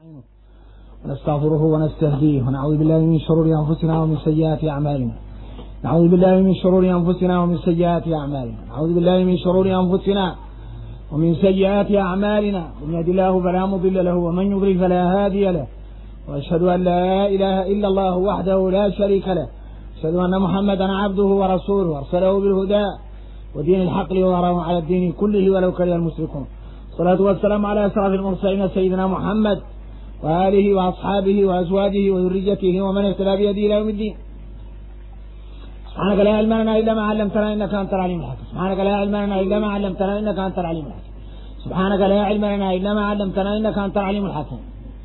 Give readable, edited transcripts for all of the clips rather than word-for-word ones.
ونستغفره ونستهديه ونعوذ بالله من شرور أنفسنا ومن سيئات أعمالنا. نعوذ بالله من شرور أنفسنا ومن سيئات أعمالنا. نعوذ بالله من شرور أنفسنا ومن سيئات أعمالنا. من يهد الله فلا مضل له ومن يضلل فلا هادي له. وأشهد أن لا إله إلا الله وحده لا شريك له. أشهد أن محمدا عبده ورسوله أرسله بالهدى ودين الحق ليظهره على الدين كله ولو كره المشركون. الصلاة والسلام على أشرف المرسلين سيدنا محمد وآله وأصحابه وأزواجه وذريته ومن اهتدى بهديه إلى يوم الدين. سبحانك لا علم لنا إلا ما علمتنا إنك أنت العليم الحكيم. سبحانك لا علم لنا إلا ما علمتنا إنك أنت العليم الحكيم. سبحانك لا علم لنا إلا ما علمتنا إنك أنت العليم الحكيم.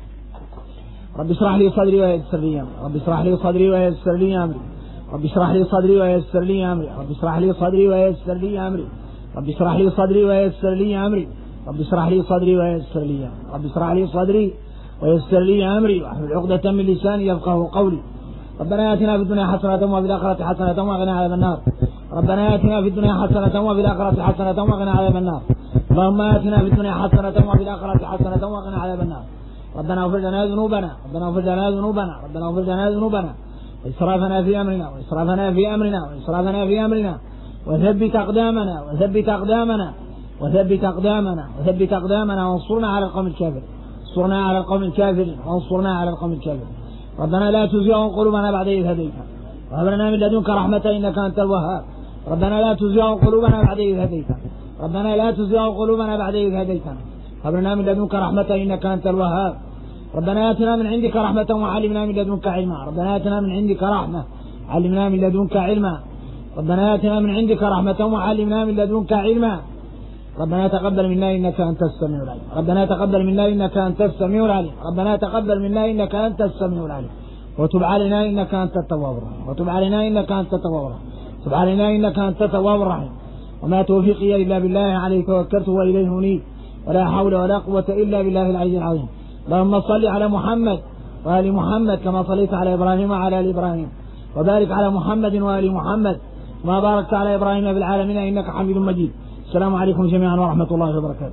رب اشرح لي صدري ويسر لي أمري. رب اشرح لي صدري ويسر لي أمري. رب اشرح لي صدري ويسر لي أمري. رب اشرح لي صدري ويسر لي أمري. رب اشرح لي صدري ويسر لي أمري. رب اشرح لي صدري ويسر لي أمري. رب اشرح لي صدري ويسر لي أمري واحلل عقدة من لساني يفقهوا قولي. ربنا آتنا في الدنيا حسنة وفي الآخرة حسنة وقنا عذاب النار. ربنا آتنا في الدنيا حسنة وفي الآخرة حسنة وقنا عذاب النار. اللهم آتنا في الدنيا حسنة وفي الآخرة حسنة وقنا عذاب النار. ربنا اغفر لنا ذنوبنا. ربنا اغفر لنا ذنوبنا. ربنا اغفر لنا ذنوبنا وإسرافنا في أمرنا وإسرافنا في أمرنا وإسرافنا في أمرنا وثبت أقدامنا وثبت أقدامنا وثبت أقدامنا وثبت أقدامنا وانصرنا على القوم الكافرين. انصرنا على القوم الكافرين وانصرنا على القوم الكافرين. ربنا لا تزغ قلوبنا بعد إذ هديتنا وهب لنا من لدنك رحمة إنك أنت الوهاب. ربنا لا تزغ قلوبنا بعد إذ هديتنا. ربنا لا تزغ قلوبنا بعد إذ هديتنا وهب لنا من لدنك رحمة إنك أنت الوهاب. ربنا آتنا من عندك رحمة وعلمنا من لدنك علما. ربنا آتنا من عندك رحمة علمنا من لدنك علما. ربنا آتنا من عندك رحمة وعلمنا من لدنك علما. ربنا تقبل منا إنك أنت السميع العليم. ربنا تقبل منا إنك أنت السميع العليم. ربنا تقبل منا إنك أنت السميع العليم. وتب علينا إنك أنت التواب الرحيم. وتب علينا إنك أنت التواب الرحيم. تب علينا إنك أنت التواب الرحيم. وما توفيقي إلا بالله عليه توكلت وإليه أنيب ولا حول ولا قوة إلا بالله العلي العظيم. اللهم صل على محمد وآل محمد كما صليت على إبراهيم وعلى آل إبراهيم وبارك على محمد وآل محمد ما باركت على إبراهيم في العالمين إنك حميد مجيد. السلام عليكم جميعا ورحمة الله وبركاته.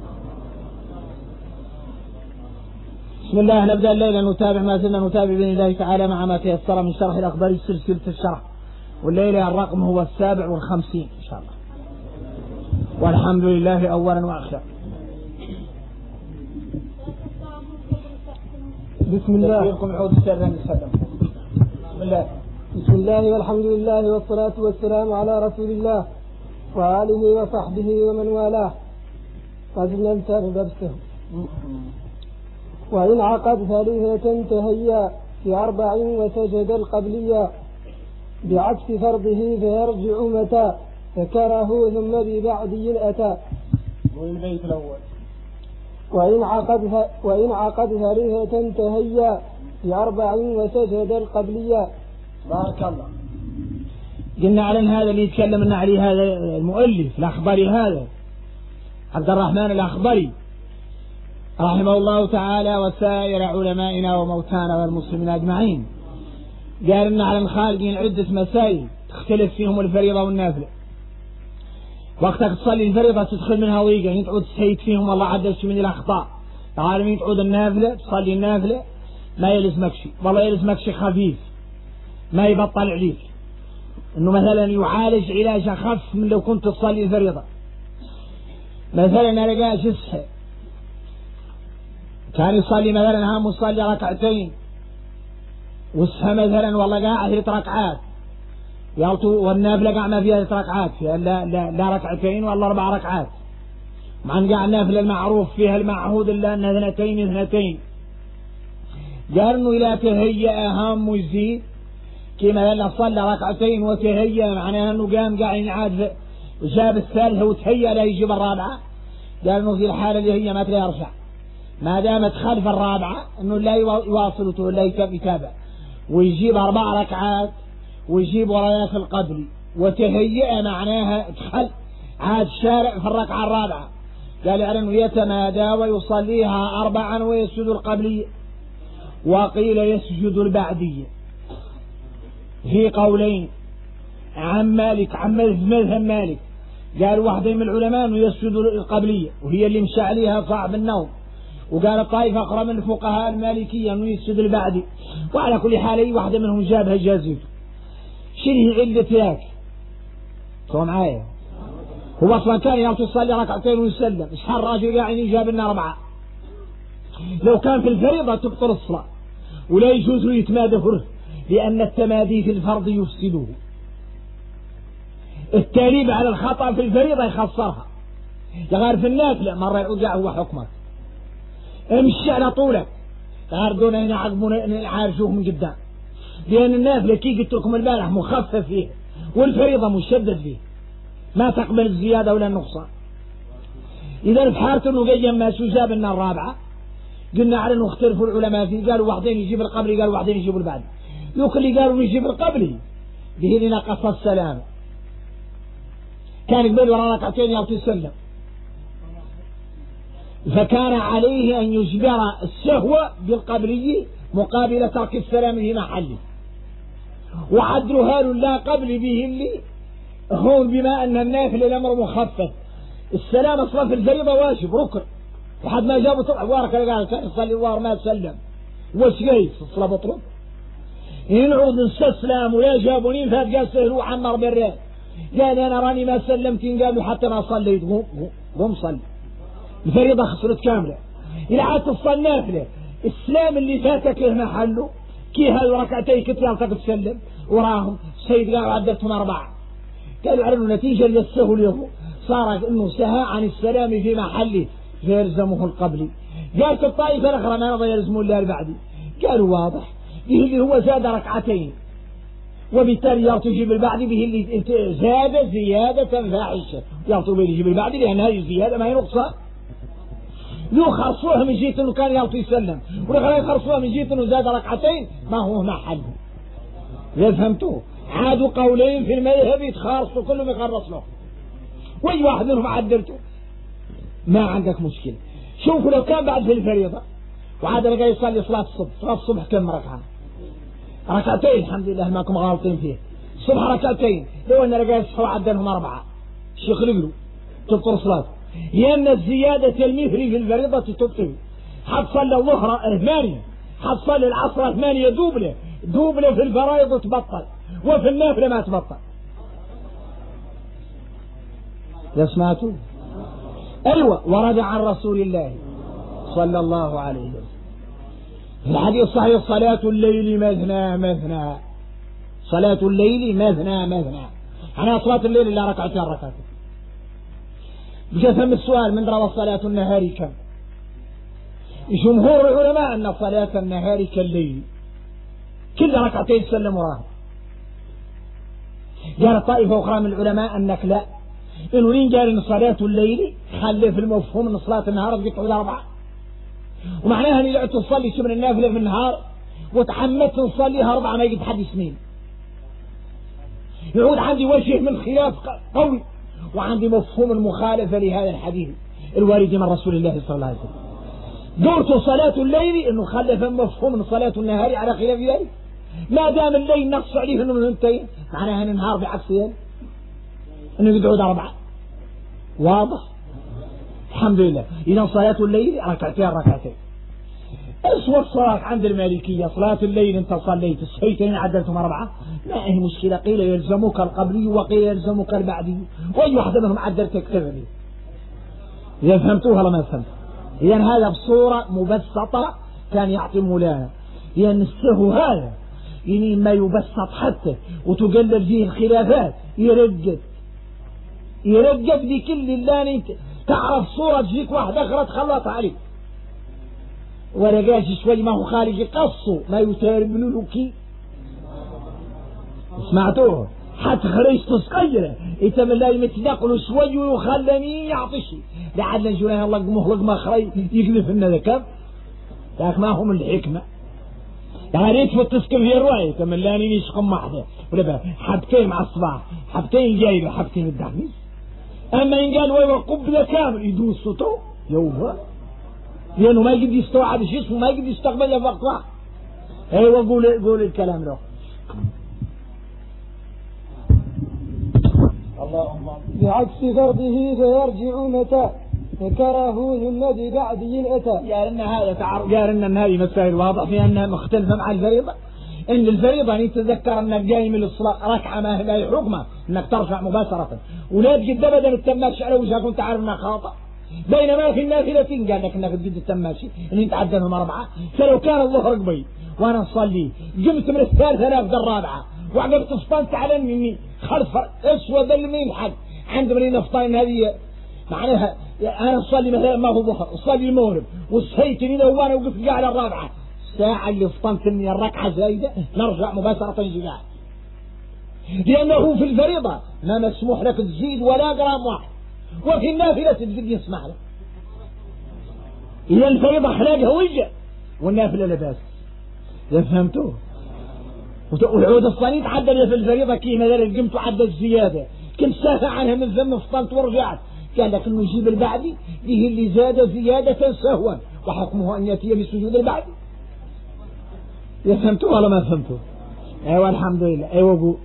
بسم الله. نبدأ الليلة نتابع ما زلنا نتابع بإذن الله تعالى مع ما تيسر من شرح الأخبار سلسلة الشرح، والليلة الرقم هو 57 إن شاء الله. والحمد لله أولا وآخرا. بسم الله. بسم الله والحمد لله والصلاة والسلام على رسول الله وآله وصحبه ومن والاه. فازلنا نتابع درسه. وإن عقد ثالثة تهيا في 4 وسجد القبلية بعكس فرضه فيرجع متى ذكره ثم ببعدي أتى. والبيت الأول. وإن عقد ثالثة تهيا في 4 وسجد القبلية. بارك الله. قلنا على هذا اللي يتكلم لنا عليه هذا المؤلف الأخبري هذا عبد الرحمن الأخبري رحمه الله تعالى وسائر علمائنا وموتانا والمسلمين أجمعين. قال لنا على الخالقين عدة مسائل تختلف فيهم الفريضة والنافلة. وقتك تصلي الفريضة تدخل منها ضيقة يعني تعود تسيد فيهم والله عدلت من الأخطاء. تعالى تعود النافلة تصلي النافلة ما يلزمك شيء والله يلزمك شيء خفيف ما يبطل عليك انه مثلا يعالج علاج اخف من لو كنت تصلي الفريضة. مثلا انا لقاش يصحى كان يصلي مثلا هم يصلي ركعتين وصحى مثلا والله قاعد 3 ركعات والنافلة قاعد ما فيها 3 ركعات فيها لا ركعتين ولا 4 ركعات مع ان قاعد النافلة المعروف فيها المعهود الا انها 2 قال انه لا تهيأ هم ويزيد كما لأنه صلى 2 ركعتين وتهيأ معناها أنه قام قاعد ينعاد وجاب الثالثة وتهيأ لا يجيب الرابعة. قال أنه في الحالة اللي هي ما تلا يرجع ما دامت خلف الرابعة أنه لا يواصل ولا يتابع ويجيب 4 ركعات ويجيب ورايات القبل وتهيأ معناها دخل عاد شارع في الركعة الرابعة. قال يعني أنه يتمادى ويصليها 4 ويسجد القبلية وقيل يسجد البعدية. في قولين عن مالك عن مذهب مالك. قال واحد من العلماء انه يسجد القبلية وهي اللي مشى عليها صاحب النوم وقال الطائفة أخرى من الفقهاء المالكية أنه يسجد البعدي. وعلى كل حال أي واحدة منهم جابها جازته. شنو علة ذاك؟ سوا معايا؟ هو أصلا كان يصلي ركعتين ويسلم، إيش حال الراجل قاعد يجاب لنا 4؟ لو كان في الفريضة تبطل الصلاة ولا يجوز له يتمادى فيه، لأن التمادي في الفرض يفسده. التاليب على الخطأ في الفريضة يخسرها. يغار في النافلة مرة يعود هو حكمك، امشي على طولك غير دون هنا عقبنا نعارشوه من قدام، لأن النافلة كي قلت لكم البارح مخفف فيه والفريضة مشدد فيه، ما تقبل الزيادة ولا النقصان. إذا في حالة أنه جاي ما جاب لنا الرابعة قلنا على أنه اختلفوا العلماء فيه، قالوا واحدين يجيب القبلي قالوا واحدين يجيب البعد. يوك اللي قالوا يجيب القبلي به لنا قصة السلام، كان يقبل وراء ركعتين يعطي السلم، فكان عليه أن يجبر السهو بالقبلي مقابل ترك السلام في محله، وعدلها لا قبل به اللي هون بما أن النافل الأمر مخفف. السلام أصلا في الفريضة واجب ركن، وحد ما جابوا طبعا وارك قال كان يصلي وار ما سلم وش جاي الصلاة بطرد. ينعود نستسلم ولا جابوني فات قال سهلوا عمر بالريال قال أنا راني ما سلمتين قالوا حتى ما صليت قوم صلي. الفريضة خسرت كاملة. إذا عاد تصلي نافلة السلام اللي فاتك له محله كي هاي ركعتين كنت يلتقي تسلم وراهم السيد قالوا عدتهم 4 قالوا عرفوا نتيجة للسهو له صار انه سهى عن السلام في محله فيلزمه القبلي. قالت الطائفة الأخرى ما نضى يلزمون الله البعدي، قالوا واضح به اللي هو زاد ركعتين وبالتالي يرتو يجيب البعدي به اللي زاد زيادة فاحشة يرتو به يجيب البعدي لأن هذه الزيادة ما هي نقصان. لو خرصوها من جهة انه كان يرتو يسلم ولغاية خرصوها من جهة انه زاد ركعتين ما هو محله. إذا فهمتوه عادوا قولين في المذهب يتخارصوا كلهم يخرص له واي واحد منهم عدلته ما عندك مشكلة. شوفوا لو كان بعد في الفريضة وعاد لقى يصلي صلاة الصبح كم ركعة؟ ركعتين الحمد لله ماكم غالطين فيه. الصبح ركعتين لو أن لقى يصحوا عدلهم 4 الشيخ رجله تبطل صلاة، لأن الزيادة المثري في الفريضة تبطل. حد صلى الظهر 8 حد صلى العصر 8 دوبله في الفرائض تبطل وفي النافلة ما تبطل. يا سمعتوا؟ أيوة ورد عن رسول الله صلى الله عليه وسلم في الحديث الصحيح صلاة الليل مثنى صلاة الليل مثنى أنا صلاة الليل إلا ركعتين بجثم السؤال من روى صلاة النهار كم؟ جمهور العلماء أن صلاة النهار كالليل كل ركعتين سلم وراها. قال طائفة أخرى من العلماء أنك لا إنه لين قال إن صلاة الليل خلي في المفهوم إن صلاة النهار بقطع 4 ومعناها إني لعبت تصلي من النافلة في النهار وتحملت نصليها 4 ما يجد حد سنين. يعود عندي وجه من خلاف قوي وعندي مفهوم المخالفة لهذا الحديث الوارد من رسول الله صلى الله عليه وسلم. دورت صلاة الليل إنه خلف مفهوم من صلاة النهار على خلاف ذلك. ما دام الليل نقص عليه إنه منتين معناها إن النهار بعكس ذلك إنه يقعد 4 واضح. الحمد لله. إذا صلاة الليل ركعتين أسوأ الصلاة عند المالكية صلاة الليل أنت صليت السيتين عدلتهم 4 ما هي مشكلة. قيل يلزمك القبلي وقيل يلزمك البعدي وأي واحدة منهم عدلتك كذلك. إذا فهمتوها ولا ما فهمت؟ إذا هذا بصورة مبسطة كان يعطي مولانا، لأن السهو هذا يعني ما يبسط حتى وتقلل فيه الخلافات يرقب بكل اللي تعرف صورة تجيك واحدة أخرى تخلط عليك ولا قاش شوي ما هو خارج قصه ما يتربلوا لك. سمعتوه حتى خريج تسقيره يتم الله يمتنقلوا شوي ويخلني يعطشي لعل جناه الله مخلق ما خري يقذف لنا ذكر لكن ما هم الحكمة يعني يكفي التسكن في الرواية يتم الله يشقم واحدة ولا حبتين مع الصباح حبتين جايبة حبتين الدعميس. أما إن قال ويوه قبلة كامل يدوس صوته يوه لأنه ما يقدر يستوعب شيء اسمه ما يقدر يستقبل وقت واحد. أيوة قول الكلام له. بعكس فرضه فيرجع متى ذكره ثم ببعدي أتى. قال إن هذه مسائل واضح فيها أنها مختلفة مع الفريضة. إن الفريضة أن تتذكر أنك جاي من الصلاة ركعة ما هي حكمة أنك ترفع مباشرة ولا تجد أبدا التماشي على وجهك وأنت عارف أنها خاطئ. بينما في النافلة قال لك أنك تجد التماشي اللي أنت عدنهم 4. فلو كان الظهر قبي وأنا أصلي قمت من الثالثة نافذة الرابعة وعقبت فطنت على إني خلف أسود اللي يلحق عند من نفطين هذه معناها أنا أصلي مثلا ما هو ظهر أصلي المغرب وصحيتني إذا وأنا وقفت قاعد الرابعة الساعة اللي فطنت من الركعة زايدة نرجع مباشرة جماعة. لأنه في الفريضة ما مسموح لك تزيد ولا جرام واحد وفي النافلة تزيد يسمح لك. إذا الفريضة حلاقها وجه والنافلة لباس. فهمتوه؟ والعود الصنيت عدل في الفريضة كي مثلا قمت وعدل الزيادة كنت سافع عنها من ذنب فطنت ورجعت قال لك انه يجيب البعدي به اللي زاد زيادة سهوا وحكمه ان ياتي بسجود البعدي. فهمتوه ولا ما فهمتوه؟ ايوه الحمد لله. ايوه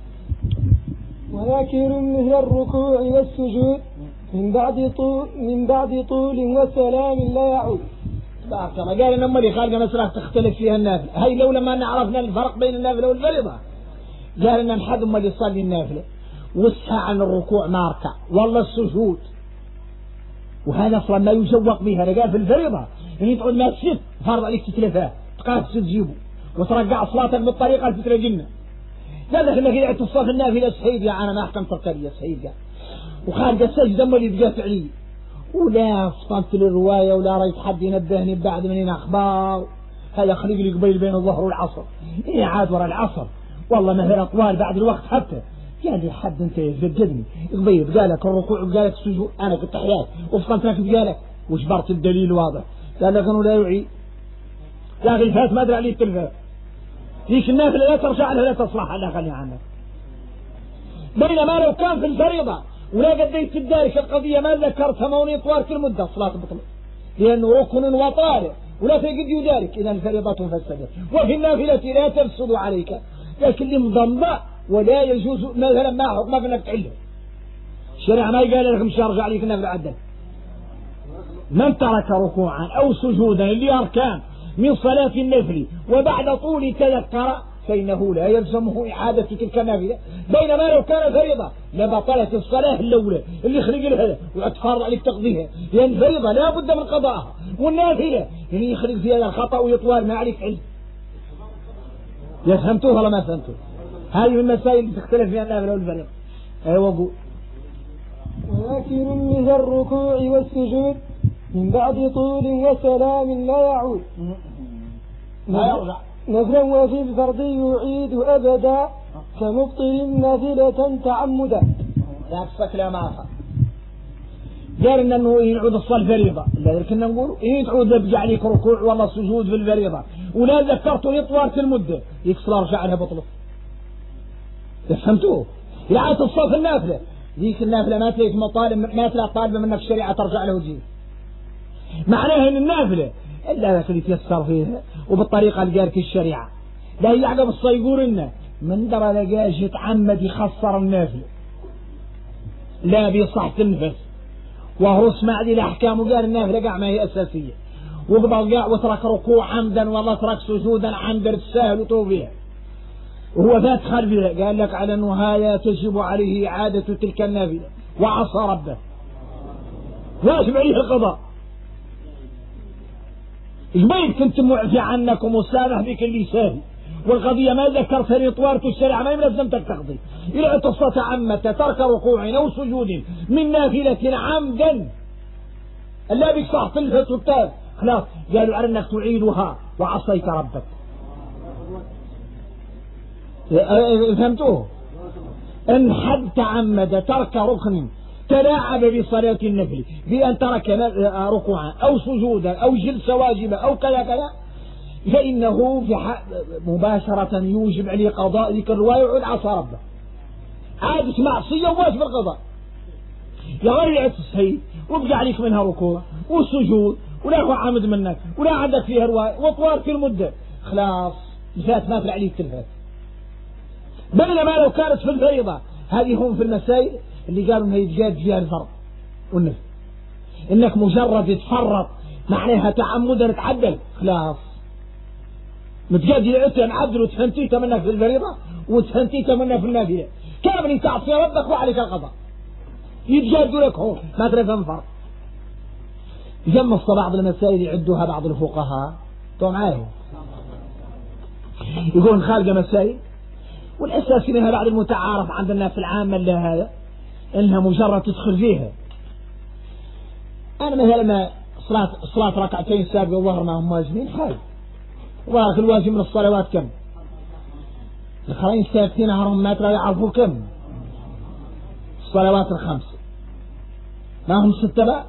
وذاكر مثل الركوع والسجود من بعد طول وسلام لا يعود. بارك الله. قال ان امي اللي خارجه مسألة تختلف فيها النافله. هاي لو لما عرفنا الفرق بين النافله والفريضه قال ان حد امي اللي يصلي النافله وسع عن الركوع ما ركع والله السجود وهذا اصلا ما يشوق به. هذا قال في الفريضه يعني تقعد ما تسد فرض عليك تتلفها تقاس تجيبه وترجع صلاتك بالطريقه اللي تترجمنا. قال لك انك اذا تصلي في النافله سعيد يا انا ما احكمت القريه سعيد وخارج السجده امي اللي بقات علي ولا فطنت للروايه ولا رأيت حد ينبهني بعد من اخبار. هذا خليق لي قبيل بين الظهر والعصر إيه عاد ورا العصر والله مثلا طوال بعد الوقت حتى قال لي حد انت يزجدني قبيل قال لك الركوع وقال لك السجود انا كنت حيات وفطنت لك قال لك وجبرت الدليل واضح. قال لك انه لا يعيد لكن الفات ما ادري عليه التلفات ليش النافله لا ترجع لها لا تصلح لا خليها عنك. بينما لو كان في الفريضه ولا قديت الدارك القضية ما ذكرتها موني طوال كل مدة صلاة بطلة لأنه ركن وطارئ ولا تجد يدارك إذا الفريضة فسدت. وفي النافلة لا تفسد عليك لكن اللي مضمضة ولا يجوز مثلا ما حكمك انك تعله. الشريعة ما قال لك مش ارجع عليك النافلة عدل. من ترك ركوعا أو سجودا اللي أركان من صلاة النفل وبعد طول تذكر فإنه لا يلزمه إعادة تلك النافلة. بينما لو كان فريضة لبطلت الصلاة الأولى اللي خلق لها وأتفرع عليك تقضيها لأن الفريضة لا بد من قضائها والنافلة يعني يخلق فيها الخطأ ويطوال ما عليك علم. فهمتوه ولا ما فهمتوه؟ هذه من المسائل اللي تختلف فيها النافلة والفريضة. أيوة قول. وذاكر من الركوع والسجود من بعد طول وسلام لا يعود لا يرجع نفلا وفي الفرض يعيد أبدا كمبطل نافلة تعمدا. يعكسك لا ما أخذ قال إنه يعود الصلاة الفريضة لذلك كنا نقول يعود يبقى عليك ركوع والله سجود في الفريضة ولا ذكرته يطوال المدة يكسر رجع لها بطلة. فهمتوه؟ يعاد الصلاة النافلة ذيك النافلة ما تليك مطالب ما تلا طالبة منك الشريعة ترجع له وجيه. معناها إن النافلة إلا اللي تيسر فيها وبالطريقة اللي قالت الشريعة لا يعقب الصيقور إنه من درى لقاش يتعمد يخسر النافلة لا بيصح تنفس وهو اسمع ذي الأحكام وقال النافلة قاع ما هي أساسية وقبل قاع وترك ركوع عمدا والله ترك سجودا عمدا السهل وطوبيها وهو ذات خلفها قال لك على أنه هذا تجب عليه إعادة تلك النافلة وعصى ربه واجب عليه القضاء. إجمعين كنت معفي عنك ومسامح بك اللي ساهي والقضية ما ذكرت رطوارة الشريعة ما يلزمتك تقضي إلا تصفت عمة ترك ركوع أو سجود من نافلة عمدا لا بك صح تلفت والتاب خلاص قالوا على أنك تعيدها وعصيت ربك. فهمتوه؟ إن حد تعمد ترك ركن تلاعب بصلاة النفل بأن ترك ركوعا أو سجودا أو جلسة واجبة أو كذا كذا فإنه مباشرة يوجب عليه قضاء ذيك الرواية ويعود عصى ربه. عادة معصية وواجب القضاء يغير التصحيح وابقى عليك منها ركوع وسجود ولا هو عامد منك ولا عندك فيها رواية وطوال في المدة خلاص فات ما في عليك تلفات. بينما لو كانت في الفريضة هذه هم في المسائل اللي قالوا انها يتجاد فيها الفرض والنفل إنك مجرد تفرط معناها تعمدا تعدل خلاص متقدي عدت معدل وتفهمتيت منك في الفريضة وتفهمتيت منك في النافلة كامل تعصي ربك وعليك القضاء يتجادوا لك هون ما تفهم فرق. يجمص بعض المسائل يعدوها بعض الفقهاء تو معاهم يقولون خارجة مسائل والأساس منها بعد المتعارف عند الناس العامة لها هذا إنها مجرد تدخل فيها. أنا مثلا ما صلاة ركعتين سابقة الظهر ما هم واجبين خارج وبارك الواجب من الصلوات كم الخرين ساكتين هرهم ما ترى يعرفوا كم الصلوات الخمس ما هم 6 بقى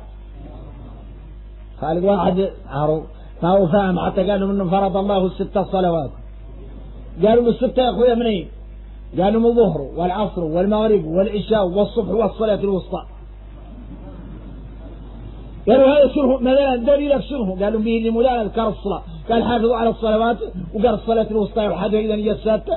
خالق واحد عارو ما هو فاهم حتى قالوا منهم فرض الله 6 صلوات قالوا من 6 يا أخويا منين قالوا من الظهر والعصر والمغرب والعشاء والصبح والصلاة الوسطى. قالوا هذا شنو مثلا دليلك شنو قالوا به اللي مولانا ذكر الصلاة قال حافظوا على الصلوات وقال الصلاة الوسطى وحدها إذا هي السادسة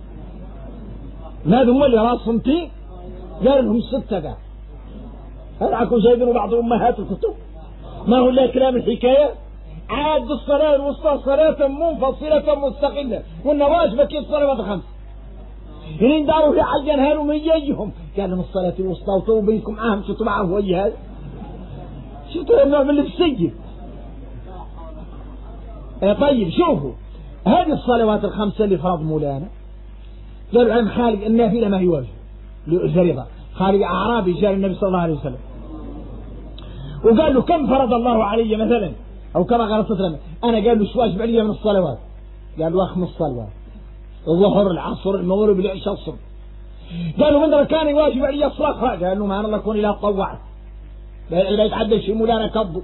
ما هم اللي راسهم تي قالوا لهم 6 قال هل عكم جايبين بعض أمهات الكتب ما هو إلا كلام الحكاية عاد الصلاة الوسطى صلاة منفصلة مستقلة والنواجب كيف الصلوات 5 إن داروا في حجان هالوا من يجيهم قال لهم الصلاة الوسطى وتوبوا بينكم معاهم شتوا معهم ويا هذا شتوا النوع من اللي بسيء. طيب شوفوا هذه الصلوات 5 اللي فرض مولانا قالوا عن خالق النافلة ما هي واجب الفريضة خالق أعرابي جاء النبي صلى الله عليه وسلم وقال له كم فرض الله علي مثلا أو كما قال صلى الله عليه وسلم أنا قال له شو واجب علي من الصلوات قال له 5 صلوات الظهر العصر المغرب العشاء الصبح قالوا من كان واجب علي الصلاة قال له ما أنا الله كوني لا تطوعت لا يتعدى شيء مولانا كضوا.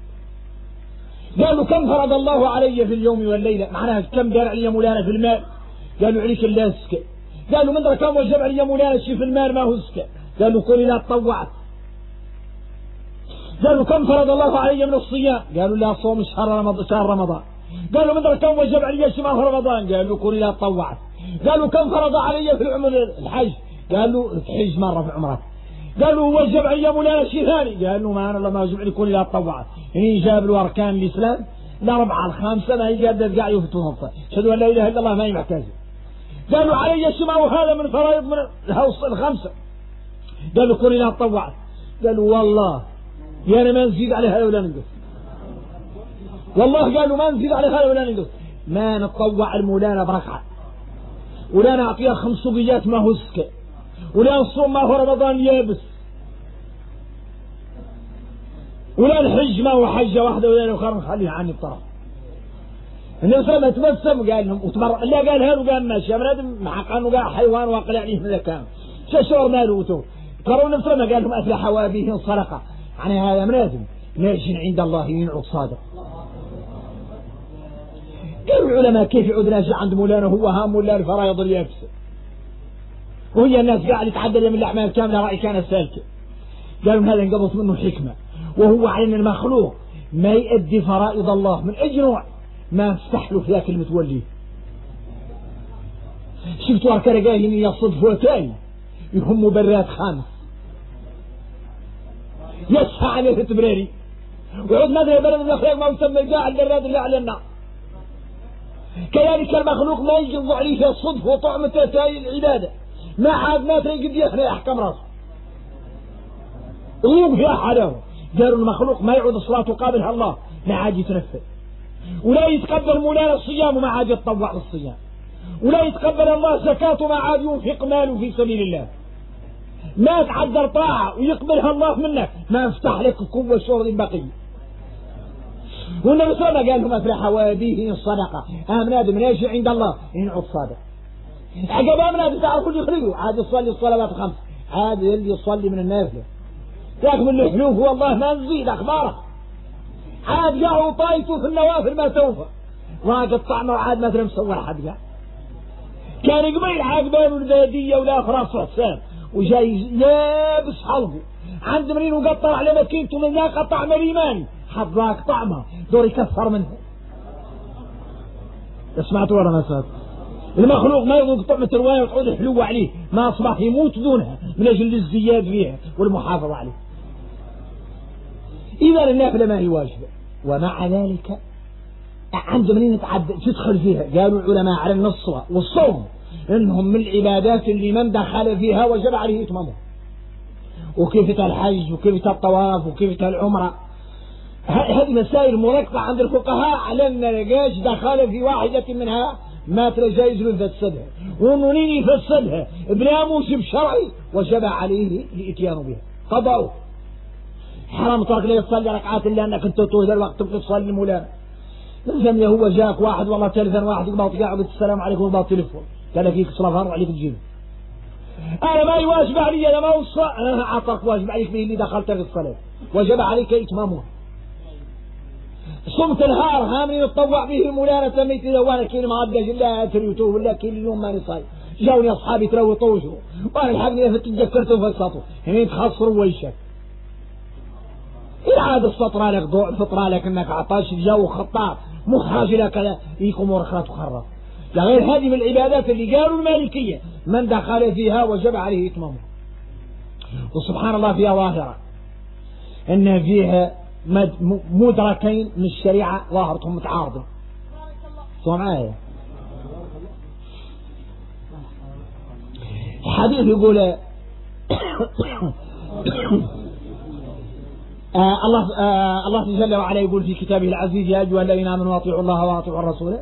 قالوا كم فرض الله علي في اليوم والليلة معناها كم دار علي مولانا في المال قالوا عليك الله سكة. قالوا من كم وجب علي مولانا شيء في المال ما هو سكة قالوا كوني لا تطوعت. قالوا كم فرض الله علي من الصيام قالوا لا صوم شهر رمضان. قالوا من كم وجب علي شيء ما هو رمضان قالوا كوني لا تطوعت. قالوا كم فرض علي في العمر الحج قالوا تحج مرة في عمرك. قالوا وجب علي مولانا شيء ثاني قالوا ما أنا الله ما وجب علي كوني لا تطوعت. يعني جاب له أركان الإسلام ال4 ال5 ما يقدر قاعد يفتون شهدوا أن لا إله إلا الله ما هي محتاجة. قالوا علي شيء ما هو هذا من فرائض من ال5 قالوا كوني لا تطوعت. قالوا والله يعني ما نزيد على هذا ولا ننقص والله قالوا ما نزيد على هذا ولا ننقص ما نتطوع المولانا بركعة ولا نعطيها 5 صبيات ما هو سكة ولا نصوم ما هو رمضان يابس ولا نحج ما هو حجة واحدة ولا نخر نخليها عني الطرف. النبي صلى الله عليه وسلم تبسم قال لهم وتبرع لا قال هذا وقال ماشي أبدا مع كانوا قال حيوان واقل عليه من الكام شو ماله وتو قالوا النبي صلى الله عليه وسلم قال لهم أفلح وابيهم صدقة يعني هذا منازم ناجٍ عند الله ينعق صادق. قالوا العلماء كيف يعود ناجي عند مولانا هو هام ولا الفرائض اليابسة وهي الناس قاعد يتعدل من الأعمال كاملة رأي كان سالكة. قالوا هذا انقبض منه حكمة وهو على المخلوق ما يؤدي فرائض الله من أي نوع ما يفتح له فيها كلمة وليه. شفتوا أركان قايين يصدفوا تاني يهم مبررات 5 يسعى عليه تبريري وعود ماذا بلد الأخلاق ما يسمى القاعد البراد اللي على النار. كذلك المخلوق ما يجض عليه في الصدف وطعمة تاي العبادة ما عاد ما تريد يخلي أحكام راسه يوم في أحده. قالوا المخلوق ما يعود الصلاة قابلها الله ما عاد يتنفذ ولا يتقبل مولانا الصيام وما عاد يتطوع للصيام ولا يتقبل الله زكاته ما عاد ينفق ماله في سبيل الله ما تعذر طاعة ويقبلها الله منك ما يفتح لك قوة شغل بقي. والنبي صلى الله عليه وسلم قال لهم أفلح وابيه الصدقة آمناد مناشي عند الله ينعط صادق. عقب آمناد تعرفوا اللي يخرجوا عاد يصلي الصلوات 5 عاد اللي يصلي من النافلة لكن من الحلوف والله ما نزيد أخباره عاد قاعوا طايته في النوافل ما توفى وعاد الطعمة وعاد ما ترى مصور حد قاع كان قبيل عاقبان البادية ولا فراس حسان وجاي يابس حلقه عند منين وقطع على مكينته من ذاك قطع مريماني حط ذاك طعمه دور يكثر منه. سمعت ولا ما سمعت؟ المخلوق ما يذوق طعمة الرواية وتعود حلوة عليه ما أصبح يموت دونها من أجل الزياد فيها والمحافظة عليه. إذا النافلة ما هي واجبة، ومع ذلك عندما نتعدى تدخل فيها قالوا العلماء على النص والصوم إنهم من العبادات اللي من دخل فيها وجب عليه إتمامها، وكيف الحج وكيف الطواف وكيف العمرة. هذه مسائل مركبة عند الفقهاء على أن لقاش دخل في واحدة منها ما جائز له يفسدها، وأنه يفسدها بلا موجب شرعي وجب عليه الإتيان بها قضاؤه. حرام ترك لي يصلي ركعات إلا أنك أنت طول الوقت بتصلي المولانا. لازم هو جاك واحد والله ثالثا واحد يقبض قاعد السلام عليكم ويقبض تليفون قال فيك صلاة فرض عليك تجيبه. أنا ما يواجب علي، أنا ما وصى، أنا أعطاك واجب عليك به اللي دخلت في الصلاة وجب عليك إتمامها. صمت نهار هامني يتطوع به مولانا سميت له وانا كين ما ابدا الا تريوتوه ولا كين اليوم ماني صاير. جاوني اصحابي تروطوا وشو وانا الحقني تذكرتوا فسطوا هني تخسروا ويشك. العاد السطرة لك ضوء الفطرة لك انك عطاش الجو خطار محاج لك يكم ورخات وخرط. غير هذه من العبادات اللي قالوا المالكية من دخل فيها وجب عليه إتمامها. وسبحان الله فيها ظاهرة ان فيها مدركين من الشريعة ظاهرتهم متعارضة. سمع معايا الحديث يقول الله جل وعلا يقول في كتابه العزيز يا أيها الذين آمنوا أطيعوا الله وأطيعوا الرسول،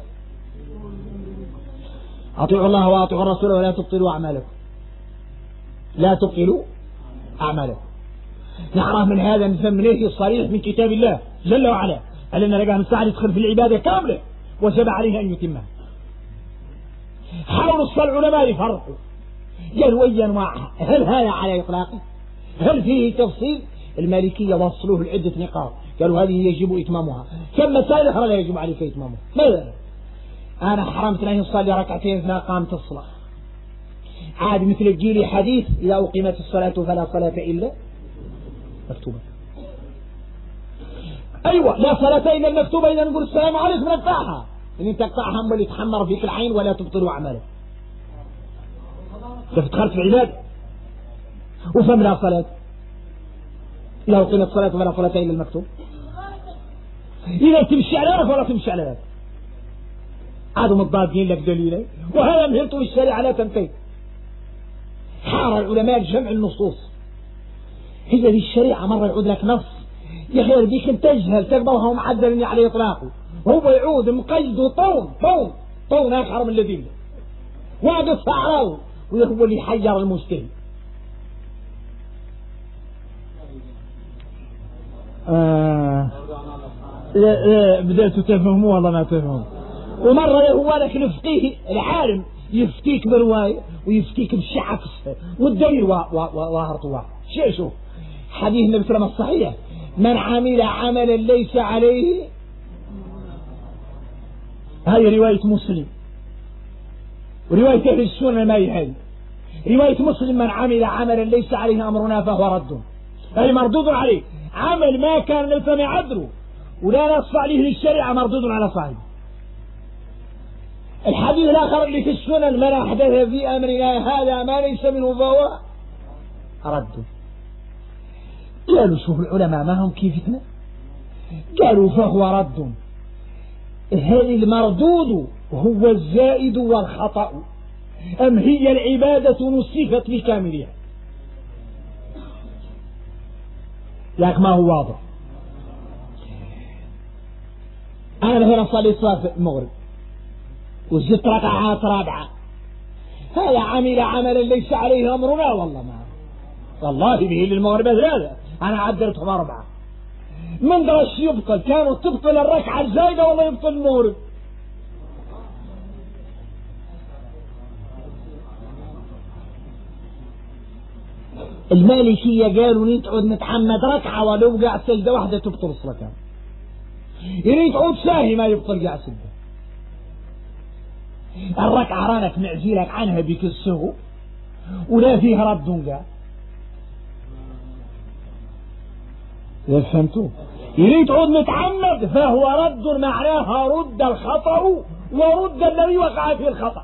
أطيعوا الله وأطيعوا الرسول ولا تبطلوا أعمالكم، لا تبطلوا أعمالكم. نعرف من هذا نسميه الصريح من كتاب الله جل وعلا على أن لقاه مستعد يدخل في العبادة كاملة وجب عليه أن يتمها. حاولوا العلماء يفرقوا قالوا أي أنواعها، هل هذا على إطلاقه؟ هل فيه تفصيل؟ المالكية وصلوه لعدة نقاط قالوا هذه يجب إتمامها، كم مسائل أخرى لا يجب عليك إتمامها. مثلا أنا حرمت أن يصلي ركعتين إذا قامت الصلاة، عاد مثل الجيل حديث إذا أقيمت الصلاة فلا صلاة إلا مكتوبة. أيوة لا صلاة إلا المكتوبة، إذا نقول السلام عليكم نقطعها، إن أنت تقطعها أما اللي تحمر فيك العين ولا تبطل أعمالك. دخلت في العبادة وفهم لا صلاة، لا أقيمت الصلاة فلا صلاة إلا المكتوب. إذا تمشي على ولا تمشي على عادوا متضادين لك دليلين، وهذا مهلته بالشريعة لا تنتهي. حار العلماء جمع النصوص، هي ذي الشريعة مرة يعود لك نص يا خير بيك انت تجهل تقبلها معدل على إطلاقه، وهو يعود مقيد وطون آخر من الذين واقف أعراضه، وهو اللي حير المجتهد. بدأتوا تفهموا والله ما تفهموا. ومرة هو لك الفقيه العالم يفتيك برواية ويفتيك بشعكس والدليل واهرته واحد. شوف حديث النبي صلى الله عليه وسلم الصحيح من عمل عملا ليس عليه، هذه رواية مسلم، ورواية أهل السنة ما هي هذه. رواية مسلم من عمل عملا ليس عليه أمرنا فهو رد، أي مردود عليه. عمل ما كان نلتمع عدله ولا نص عليه للشريعة مردود على صاحبه. الحديث الآخر اللي في السنن من أحدث في أمرنا هذا ما ليس منه فهو رد. قالوا شوف العلماء ما هم كيفتنا، قالوا فهو رد، هذه المردود هو الزائد والخطأ أم هي العبادة نصفت بكاملها؟ لكن ما هو واضح. أنا مثلا صلي صلاة المغرب وزدت ركعات رابعة، هذا عمل عملا ليس عليه أمرنا، والله به للمغرب هذا أنا عدلتهم 4 من درش يبطل، كانوا تبطل الركعة الزايدة ولا يبطل المغرب. المالكية قالوا نتعود نتحمد ركعة ولو قاعد سجدة واحدة تبطل الصلاة كاملة، يريد تعود ساهي ما يبطل قاعد سجدة. الركعة رانك معزيلك عنها بك السهو ولا فيه رد قاعد. فهمتوا؟ يريد تعود متعمد فهو رد معناها رد الخطأ ورد الذي وقع فيه الخطأ.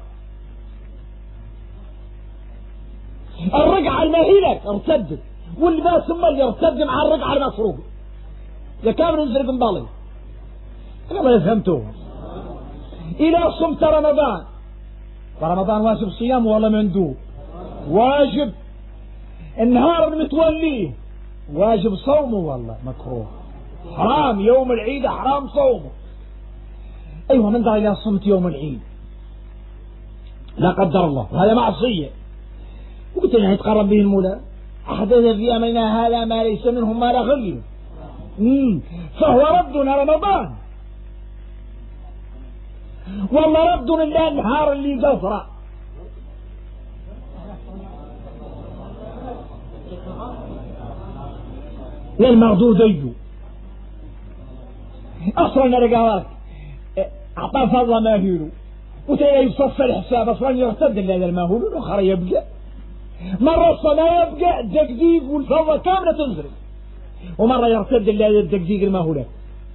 الرقعة الماهلة ارتدت واللباس ثم اللي ارتد مع الرقعة المصروفة. يا كامل نزرق مبالي أنا ما فهمته. إلى صمت رمضان، ورمضان واجب صيام ولا مندوب؟ واجب. النهار المتوليه واجب صومه والله مكروه حرام، يوم العيد حرام صومه. أيوة من درى إذا صمت يوم العيد لا قدر الله وهذا معصية وقلت له يتقرب به المولى، أحدث في أمرنا هذا ما ليس منه ما لا غيره، فهو ردنا رمضان والله ردنا إلا النهار اللي قفرة. للمردود أيو أصلا رقاوات أعطى فضل ماهيلو وتلا يصف الحساب أصلا يرتد لهذا الماهول والآخر يبقى مرة الصلاة يبقى الدقديق والفضة كاملة تنزل، ومرة يرتد لهذا الدقديق الماهولات.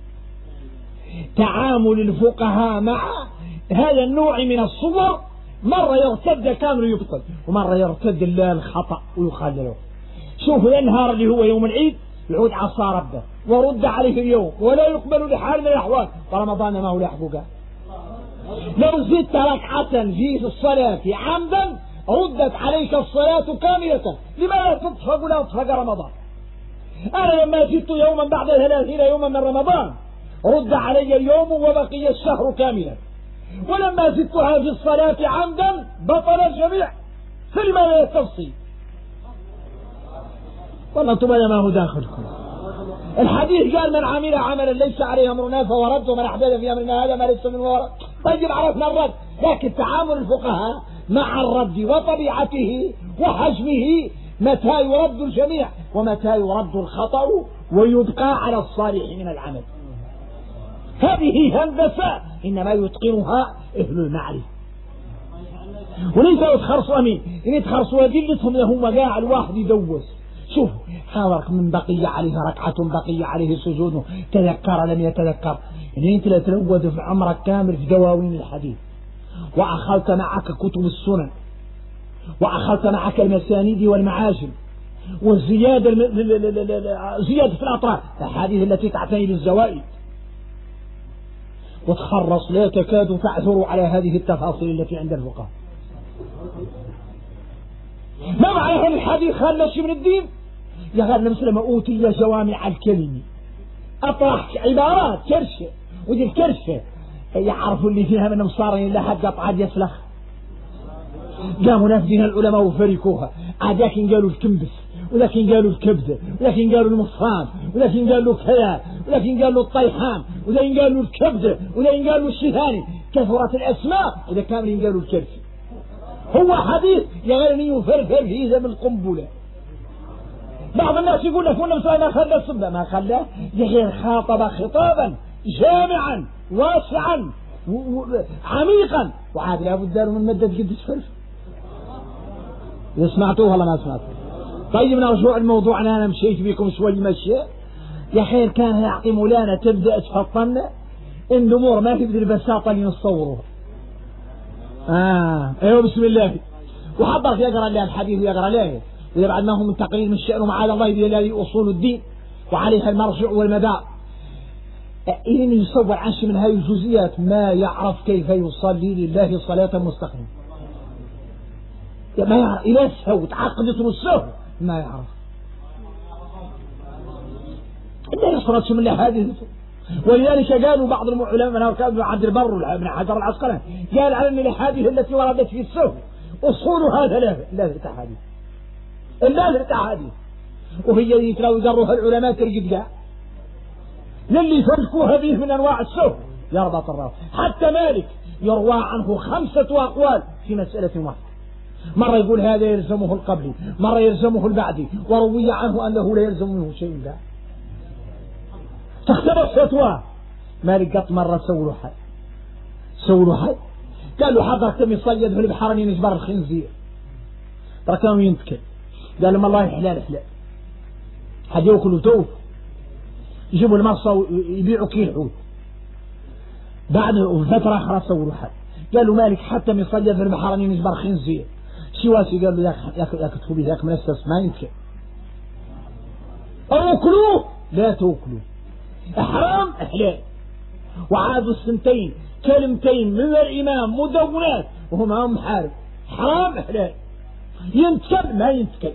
تعامل الفقهاء مع هذا النوع من الصور مرة يرتد كامل يبطل، ومرة يرتد الله الخطأ ويخلله. شوفوا النهار اللي هو يوم العيد يعود عصا ربه ورد عليه اليوم ولا يقبل لحال من الأحوال، ورمضان ما هو له حقوقه. لو زدت ركعة في الصلاة عمدا ردت عليك الصلاة كاملة، لماذا تطفق ولا تطفق رمضان؟ أنا لما زدت يوما بعد 30 يوما من رمضان رد علي اليوم وبقي الشهر كاملا، ولما زدتها في الصلاة عمدا بطل الجميع، فلماذا التفصيل؟ والله انتم ما هو داخلكم. الحديث قال من عمل عملا ليس عليه امرنا فهو رد، ومن احدث في امرنا هذا ما ليس منه ورد. طيب عرفنا الرد، لكن تعامل الفقهاء مع الرد وطبيعته وحجمه متى يرد الجميع ومتى يرد الخطأ ويبقى على الصالح من العمل. هذه هندسة إنما يتقنها أهل المعرفة، وليس يتخرصوا أمين إن يتخرصوا أدلتهم لهم وقاع الواحد يدوس. شوف حاضرك من بقي عليه ركعة بقي عليه سجود تذكر لم يتذكر، يعني أنت لا تلوث في عمرك كامل في دواوين الحديث، وأخذت معك كتب السنن، وأخذت معك المسانيد والمعاجم والزيادة زيادة في الأطراف الأحاديث التي تعتني بالزوائد، وتخرص لا تكاد تعثر على هذه التفاصيل التي عند الفقهاء. ما معنى هذا الحديث خلى شيء من الدين؟ يا غير مثل ما أوتي جوامع الكلمة، أطرح عبارات كرشة، ودي الكرشة يعرفوا اللي فيها من مصارين إلا حد قطعة يسلخ. قاموا ناس من العلماء وفركوها، لكن قالوا الكنبس، ولكن قالوا الكبدة، ولكن قالوا المصفان، ولكن قالوا كذا، ولكن قالوا الطيحان، ولكن قالوا الكبدة، ولكن قالوا الشيثاني. كثرت الأسماء إذا كاملين قالوا الكرشة. هو حديث يغيرني يفرفر فيه من القنبلة. بعض الناس يقول لك وانا مثلا ما خلى الصبة، ما خلاه يغير خاطب خطابا جامعا واسعا عميقا، وعاد لابد له من مدة قد فرفر. سمعتوه ولا ما سمعتوه؟ طيب نرجع الموضوع. أنا مشيت بكم شوي مشي يا خير، كان يعطي مولانا تبدأ تفطن إن الأمور ما تبدأ البساطة اللي نصوروها. ايوه بسم الله، وحضرت يقرأ لها الحديث ويقرأ لها، وإذا بعد ما هو من تقرير من الشأن ومعاذ الله الذي أصول الدين وعليها المرجع والمدار. إن يصور عن شيء من هذه الجزئيات ما يعرف كيف يصلي لله صلاة مستقيمة، ما يعرف إلى السهو تعقدت السهو ما يعرف. إلا يصرت من الله هذه. ولذلك قالوا بعض العلماء كان عبد البر بن حجر العسقلاني قال على أن الأحاديث التي وردت في السهو أصولها ثلاثة أحاديث، ثلاثة أحاديث، وهي اللي لو يقروها العلماء ترقد قاع للي فلكوها به من أنواع السهو يربط الراس. حتى مالك يروى عنه 5 أقوال في مسألة واحدة، مرة يقول هذا يلزمه القبلي، مرة يلزمه البعدي، وروي عنه أنه لا يلزم منه شيء لا تختلف فتواه. مالك قط مرة سووا له حي قال له حضرتك تم يصيد في البحرين يجبر الخنزير، تركهم ينتكل، قال لهم الله حلال حد يأكلوا توف، يجيبوا المرصى ويبيعوا كيل حوت. بعد فترة أخرى سووا له حي قال له مالك حتى يصيد في البحرين يجبر خنزير شواسي، قال له ياك تخبي ذاك من الساس ما ينتكل، أو أكلوه لا تأكلوه. حرام حلال. وعاد السنتين كلمتين من الإمام مدونات وهم محارب، حرام حلال، ينتكل ما ينتكل.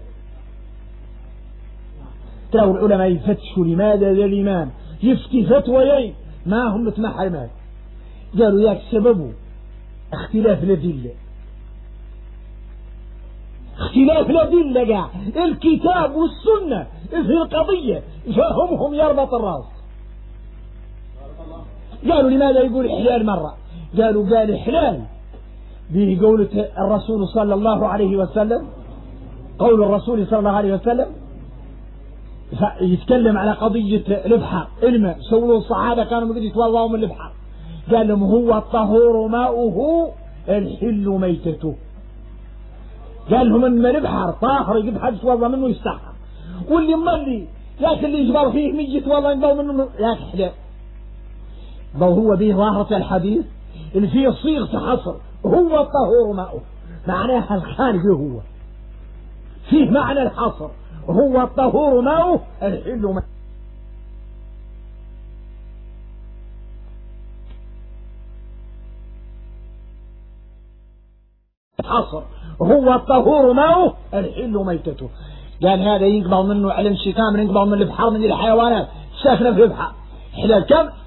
ترى العلماء يفتشوا لماذا ذا الإمام يفتي فتويين ما هم متمحرمات. قالوا ياك سببه اختلاف الأدلة، اختلاف الأدلة قاع الكتاب والسنة في القضية فهمهم يربط الراس. قالوا لماذا يقول حلال مرة؟ قال حلال به قولة الرسول صلى الله عليه وسلم، قول الرسول صلى الله عليه وسلم يتكلم على قضية البحر الماء، سولوا الصحابة كانوا مدري يتوضعوا من البحر، قال لهم هو الطهور ماؤه الحل ميتته. قال لهم ان البحر طاهر يجب حد يتوضا منه يستحق، واللي مالي لكن اللي يجبر فيه من يتوضا ينبو منه لكن حلال. هو به ظاهرة الحديث اللي فيه صيغة حصر، هو الطهور ماؤه معناها الخارج، هو فيه معنى الحصر، هو الطهور ماؤه الحل ماؤه. حصر هو الطهور ماؤه الحل ميتته. قال هذا ينقبض منه على انشكام، ينقبض من البحر من الحيوانات ساكنة في البحر حلال.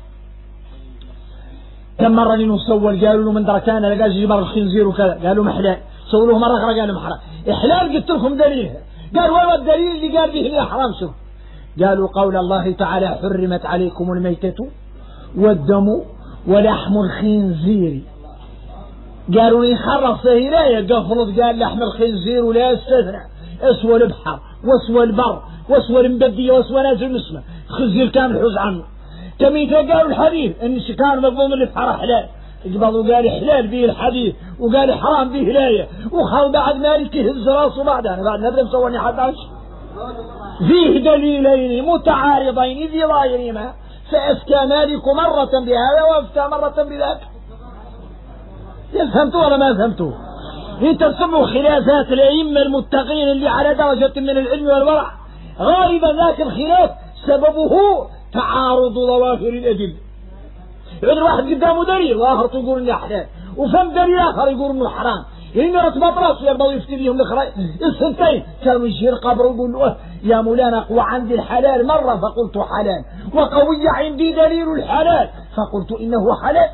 كم مرة نسول قالوا له من دركان لقاش جبر الخنزير وكذا، قالوا محلال، سولوه مرة أخرى قالوا محرام. إحلال قلت لكم دليل، قال وين الدليل اللي قال به الإحرام؟ شوف قالوا قول الله تعالى حرمت عليكم الميتة والدم ولحم الخنزير. قالوا يخرص هنا قفلت قال لحم الخنزير ولا يستثنى، اسوى البحر واسوى البر واسوى المبدية واسوى نازل نسمة، الخنزير كان الحوز عنه. كميتا قالوا الحديث ان كان مضمون البحر حلال، قبضوا قال حلال به الحديث وقال حرام به لايه، وخل بعد مالك يهز راسه بعدها بعد نبدا مسواني حد فيه دليلين متعارضين في ظاهرهما، فافتى مالك مرة بهذا وافتى مرة بذاك. فهمتوا ولا ما فهمتوا؟ انت تسموا خلافات الائمه المتقين اللي على درجة من العلم والورع، غالبا ذاك الخلاف سببه تعارض ظواهر الأدلة. يعني واحد قدامه دليل واخر يقول انه حلال، وفهم دليل اخر يقول انه حرام، يعني رتبط راسه يرضوا يفتي بهم السنتين. كانوا يشير قبره ويقول له يا مولانا قوى عندي الحلال مرة فقلت حلال، وقوي عندي دليل الحلال فقلت انه حلال،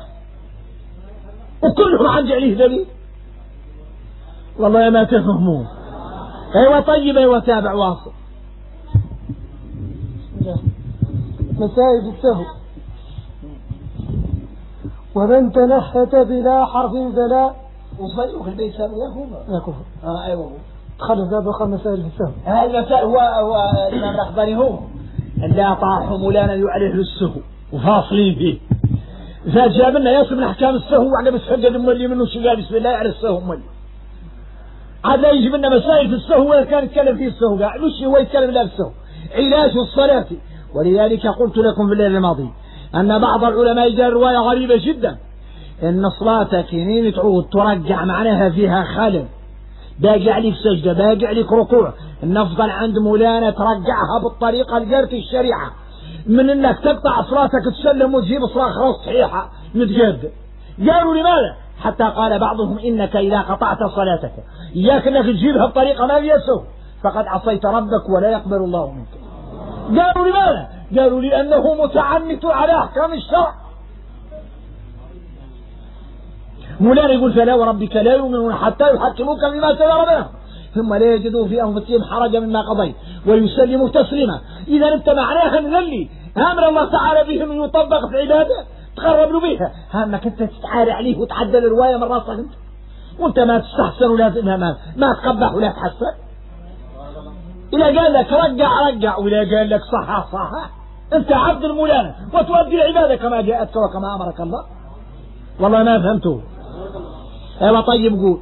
وكلهم عندي عليه دليل. والله ما تفهمون. ايوه طيب ايوه تابع واصل. مسائل السهو. ومن تنحت بلا حرف فلا وصلوا في البيت ساميهم لا كفر. ايوه تخلص ذا بقى مسائل في السهو. هذا المسائل هو الامام الاخباري هو لا طاحوا مولانا يعليه السهو وفاصلين فيه. إذا جاب لنا يصل من أحكام السهو وعنا بتحدد مولي منه شغال بسم الله على السهو مولي. عاد لا يجيب لنا مسائل في السهو ولا كان يتكلم فيه السهو قاعد وش هو يتكلم لا في السهو. علاج الصلاة. ولذلك قلت لكم في الليل الماضي أن بعض العلماء جاء رواية غريبة جدا إن صلاتك كنين تعود ترجع معناها فيها خلل، باقي عليك سجدة باقي عليك ركوع، النفضل عند مولانا ترجعها بالطريقة اللي قالت الشريعة، من انك تقطع صلاتك تسلم وتجيب صلاة خلاص صحيحة متجدد. قالوا لماذا؟ حتى قال بعضهم انك اذا قطعت صلاتك اياك انك تجيبها بطريقة ما فيها سهو فقد عصيت ربك ولا يقبل الله منك. قالوا لماذا؟ قالوا لانه متعنت على احكام الشرع. مولانا يقول فلا وربك لا يؤمنون حتى يحكموك فيما شجر بينهم ثم لا يجدوا في انفسهم حرجا مما قضيت ويسلموا تسليما. اذا انت معناها ان اللي امر الله تعالى بهم يطبق في عباده تقرب له بها، هانك انت تتعارى عليه وتعدل الروايه من راسك انت، وانت ما تستحسن ولا ما تقبح ولا تحسن. اذا قال لك رجع ولا قال لك صح انت عبد المولانا وتؤدي العباده كما جاءتك وكما امرك الله. والله ما فهمته. ايوه طيب قول.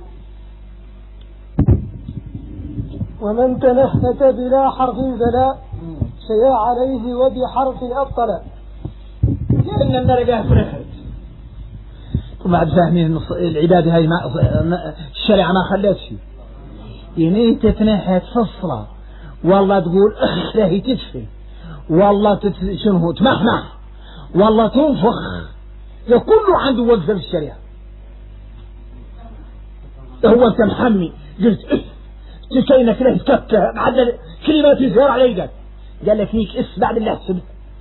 ومن تنحت بلا حرف فلا شيء عليه وبحرف أبطل. لأن النرجة فرحت بعد فاهمين العبادة هاي الشريعة ما خلت شيء. يعني انت تنحت في الصلاة والله تقول اخ لا هي تدفي والله شنو تمحمح والله تنفخ كله عنده وقفة في الشريعة. هو أنت محمي قلت تكينك له تكفى بعد كلمات يزهر على يدك قال لك هيك بعد اللي أحسب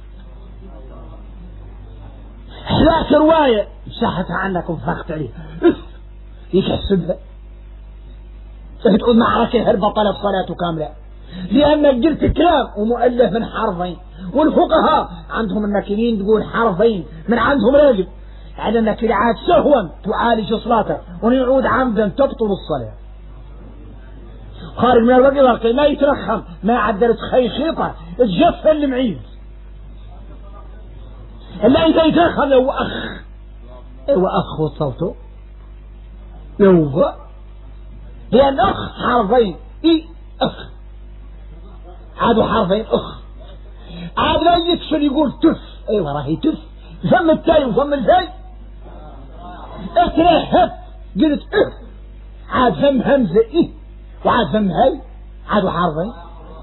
حلاك رواية شاحتها عنك وفخت عليه هيك أحسبها تقول معركة البطلة بصلاته كاملة لأنك قلت كلام ومؤلف من حرفين، والفقهاء عندهم النكلين تقول حرفين من عندهم راجل على أنك إذا عاد سهوا تعالج صلاته ونعود عمدا تبطل الصلاة. خارج من الوقت ما يترخم ما عدلت خيخيطة الجفة المعيد إلا إذا يترخم لو أخ وأخ صوته يوفى لأن أخ حرفين أخ عادوا حرفين أخ عاد لا يكسر يقول تف راهي تف فم التاي وفم الفاي اترهب قلت عاد فم همزة وعاد فم هاي عادوا حرفين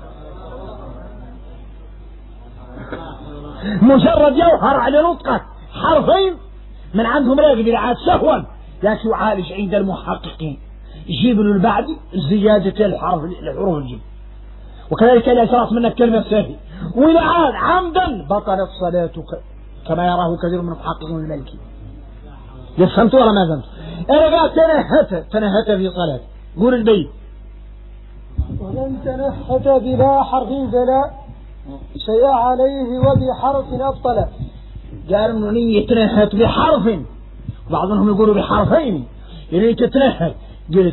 مجرد يوهر على نطقك حرفين من عندهم راقب عاد سهوا لكن يعالج عند المحققين يجيب له البعد زيادة الحروف الجيم وكذلك لا يشرط منك كلمة سهي وإذا عاد عمدا بطلت صلاتك كما يراه كثير من المحققين المالكي. فهمت ولا ما فهمت؟ أنا قال تنهت في صلاة قول البيت ومن تنحت بلا حرف فلا شيء عليه وبحرف أبطل. قال إنه نية تنهت بحرف بعضهم يقولوا بحرفين يعني تتنهت قلت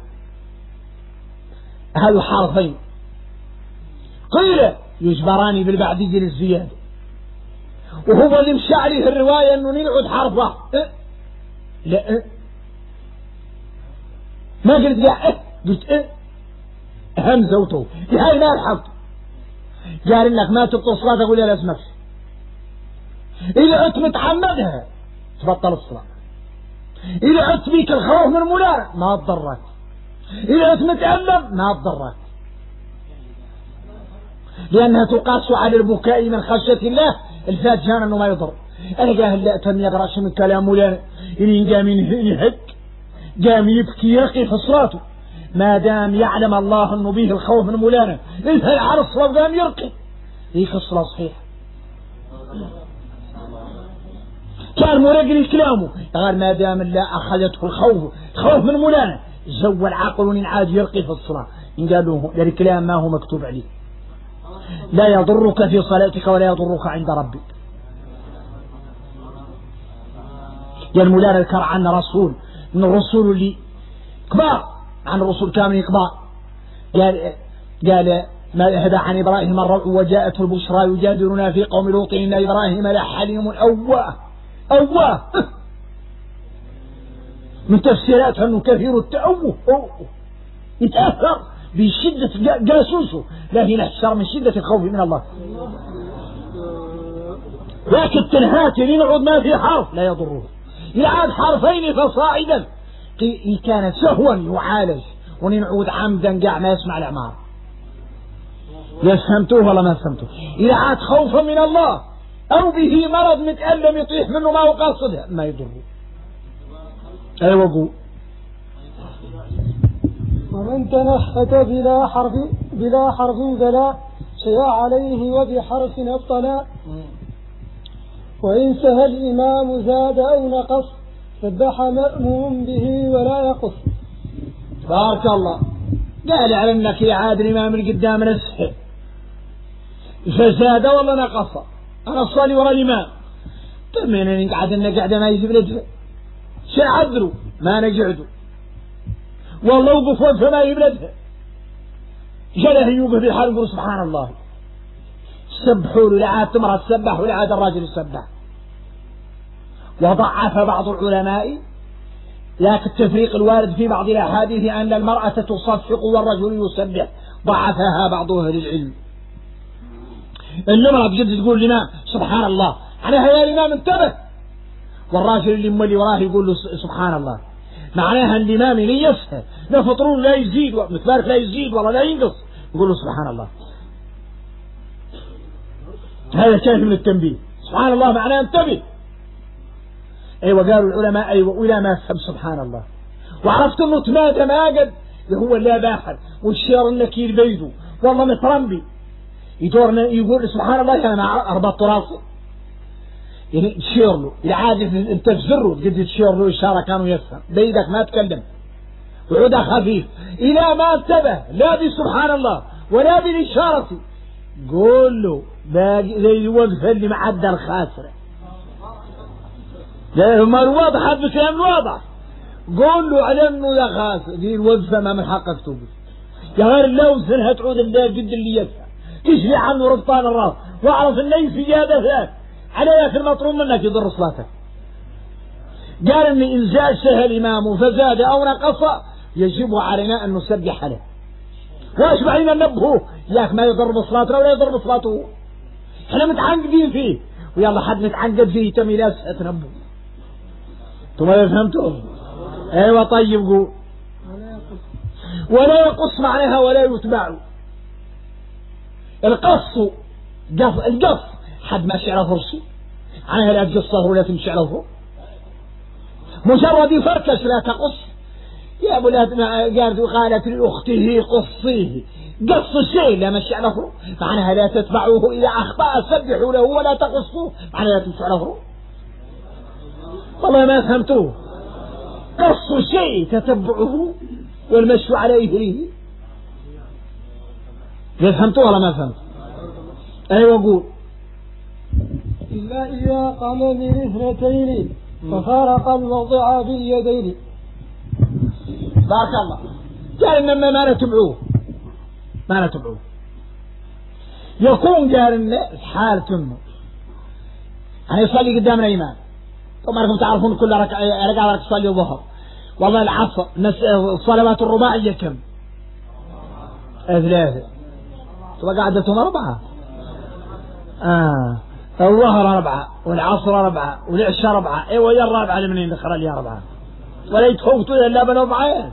هذا حرفين قيل يجبراني بالبعدية للزيادة وهو اللي مشى عليه الرواية انه نلعد حرفه لا ما قلت لا قلت همزة وطو هاي ما الحظ قال انك ما تبطل الصلاة تقول لا اسمك اذا انت متعمدها تبطل الصلاة اذا انت بيك الخوف من مولانا ما تضرك اذا انت متألم ما تضرك لأنها تقاس على البكاء من خشية الله الفاتحة أنه ما يضر. أنا قاهل لا تم يقرأش من كلام مولانا إني قام ينهك قام يبكي يرقي في صلاته ما دام يعلم الله أنه به الخوف من مولانا إذا على الصلاة قام يرقي هيك الصلاة صحيحة. كان مرقل كلامه قال ما دام الله أخذته الخوف من مولانا زوى العقل ونعاد يرقي في الصلاة إن قالوا له الكلام ما هو مكتوب عليه لا يضرك في صلاتك ولا يضرك عند ربك. يعني مولانا ذكر عن رسول من الرسول اللي كبار عن الرسول كامل كبار قال ما هدى عن إبراهيم الربع وجاءت البشرى يجادلنا في قوم لوط إن إبراهيم لحليم أواه من تفسيراتها أنه كثير التأوه يتأثر بشدة جاسوسه لكن أكثر من شدة الخوف من الله. لكن التنهات لنعود ما في حرف لا يضره يعاد حرفين فصاعدا إن كانت سهوا يعالج ونعود عمدا قاع ما يسمع الأعمار. فهمتوه ولا ما فهمتوه؟ إذا عاد خوفا من الله أو به مرض متألم يطيح منه ما هو قاصدها ما يضره. أيوة قول ومن تنحت بلا حرف فلا شيء عليه وبحرف أبطلا وإن سهى الإمام زاد أو نقص سبح مأموم به ولا يقص. بارك الله. قال على أنك يعاد الإمام القدام نسحه فزاد ولا نقص أنا أصلي وراء الإمام تمين نقعد أنك قاعدة ما يجيب لجفة شيء عذروا ما نقعدوا والله وقفوا فما يبلدها جله يوقف الحال يقول سبحان الله سبحوا له لعاد تمرأ تسبح ولعاد الراجل يسبح. وضعف بعض العلماء لكن التفريق الوارد في بعض الأحاديث أن المرأة تصفق والرجل يسبح ضعفها بعض أهل العلم. المرأة بجد تقول لنا سبحان الله معناها يا الإمام انتبه والراجل اللي مولي وراه يقول له سبحان الله معناها الإمام ليسهل لا فطرون لا يزيد متبارك لا يزيد ولا لا ينقص يقول له سبحان الله. هذا كان من التنبيه سبحان الله معناه انتبه. أيوة قالوا العلماء أيوة ولا ما فهم سبحان الله. وعرفت أنه تمادى ما قد هو لا باحر والشير النكير بيده والله مترنبي يدورنا يقول سبحان الله أنا أربط راسي يعني تشير له العادة أنت تزره قد تشير له إشارة كانوا يفهم بيدك ما تكلم وعودة خفيف إلى ما انتبه لا بسبحان الله ولا بالإشارة قول له باقي زي الوقفة اللي معدى الخاسرة ما الواضح هذا بكلام واضح قول له على انه يا خاسر دي الوقفة ما من حقك توقف يا غير اللوز انها تعود الله جد اللي يدفع تشفي عنه ربطان الراس واعرف ان ليس زيادة ذاك عليك المطلوب منك يضر صلاتك. قال ان ان زاد سهل الامام فزاد او نقص يجب علينا ان نسبح له وايش بعدين ننبهه ياك ما يضر بصلاته ولا يضر بصلاته احنا متعقدين فيه ويلا حد متعقد فيه تمي لا تنبه انتم ما فهمتوا؟ ايوه طيب قول ولا يقص معناها ولا يتبع. القص القص حد ما شعره فرشي عنها لا تقصه ولا تمشي على مجرد يفركش لا تقص يا ابو قالت وقالت لاخته قصيه قص الشيء لا مشي على معناها لا تتبعوه اذا اخطا سبحوا له ولا تقصوه معناها لا تمشي على والله ما فهمتوه. قص شيء تتبعه والمشي على إثره فهمتوه ولا ما فهمت؟ أيوة قول إلا إذا قام من اثنتين ففارق الموضع باليدين. بارك الله. قال إنما ما نتبعوه يكون قال إن حالة أنه أنا يصلي قدامنا إمام طبعا أنكم تعرفون كل ركعة تصلي الظهر والله العصر الصلوات الرباعية كم؟ 3 تبقى قعدتهم 4 الظهر 4 والعصر 4 والعشاء 4 ايوه يا الرابعة منين دخل لي 4 ولا يتفوتوا الا بال4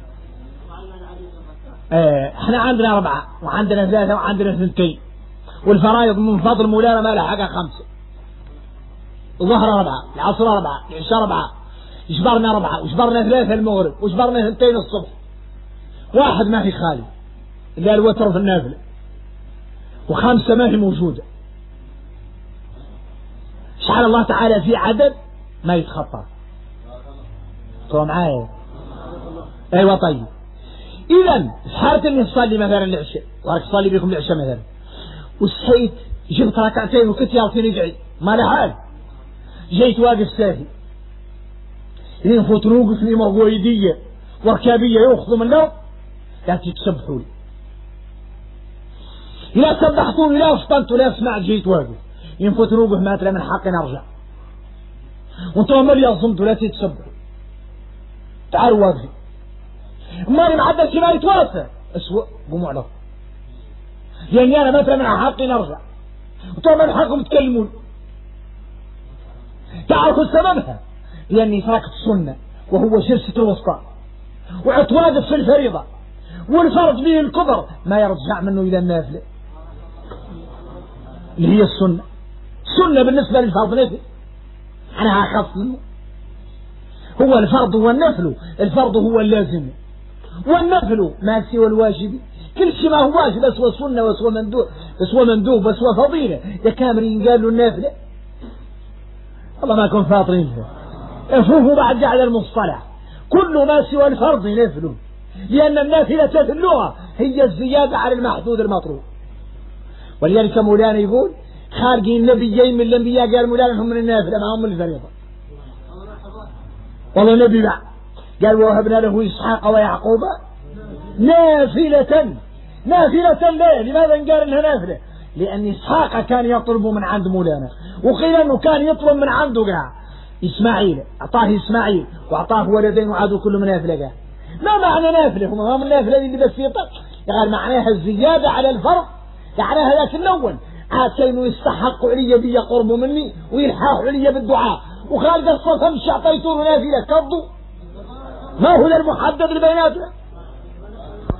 احنا عندنا 4 وعندنا 3 وعندنا 2 والفرائض من فضل مولانا ما لها حاجة 5 الظهر 4 العصر 4 العشاء 4 اجبرنا 4 واجبرنا 3 المغرب واجبرنا 2 الصبح 1 ما في خالي اللي الوتر في النافلة و5 ما هي موجودة. شعر الله تعالى في عدد ما يتخطى. طبعا معايا ايوه طيب. اذا في حالة اني اصلي مثلا العشاء وراك تصلي بكم العشاء مثلا وصحيت جبت ركعتين وكنت يالتين رجعي ما له حال جيت واقف ساهي ينفوت نوقف لي مرقويدية وركابية يأخذوا من الأرض لا تتسبحوا لي لا سبحتوني لا افطنت لا سمعت جيت واقف ينفوت نوقف مات من حقي نرجع وانتم ما لي أصمتوا لا تتسبحوا تعالوا واقفين ماني معدل ما يتواسى اسوأ قوموا على لأني أنا مثلا من حقي نرجع وانتم من حقكم تكلمون تعرفوا سببها لأني تركت السنة وهو جلسة الوسطى وعدت واقف في الفريضة والفرض به الكبر ما يرجع منه إلى النافلة اللي هي السنة. السنة بالنسبة للفرض نفل أنا أخف منه هو الفرض والنفل. الفرض هو اللازم والنفل ما سوى الواجب كل شيء ما هو واجب أسوى سنة وأسوى مندوب وأسوى فضيلة يا كامرين قالوا النافلة الله ما كن فاطرين فيه افوه بعد على المصطلح كل ما سوى الفرض نفل لأن النافلة في اللغة هي الزيادة على المحدود المطلوب. ولذلك مولانا يقول خارجين نبيين من الأنبياء قال مولانا هم من النافلة ما هم من الفريضة والله نبي بعد قال ووهبنا له إسحاق ويعقوب نافلة ليه لماذا قال إنها نافلة لأن إسحاق كان يطلب من عند مولانا وقيل أنه كان يطلب من عنده قال إسماعيل أعطاه إسماعيل وأعطاه ولدين وعادوا كل من نافلة قال ما معنى نافلة هم من النافلة اللي بس يطلق قال معناها الزيادة على الفرض يعني هذاك الأول عاد كانوا يستحقوا علي بي قربوا مني ويلحقوا علي بالدعاء وخالد الصف مش أعطيته له نافلة كضوا ما هو المحدد لبيناتنا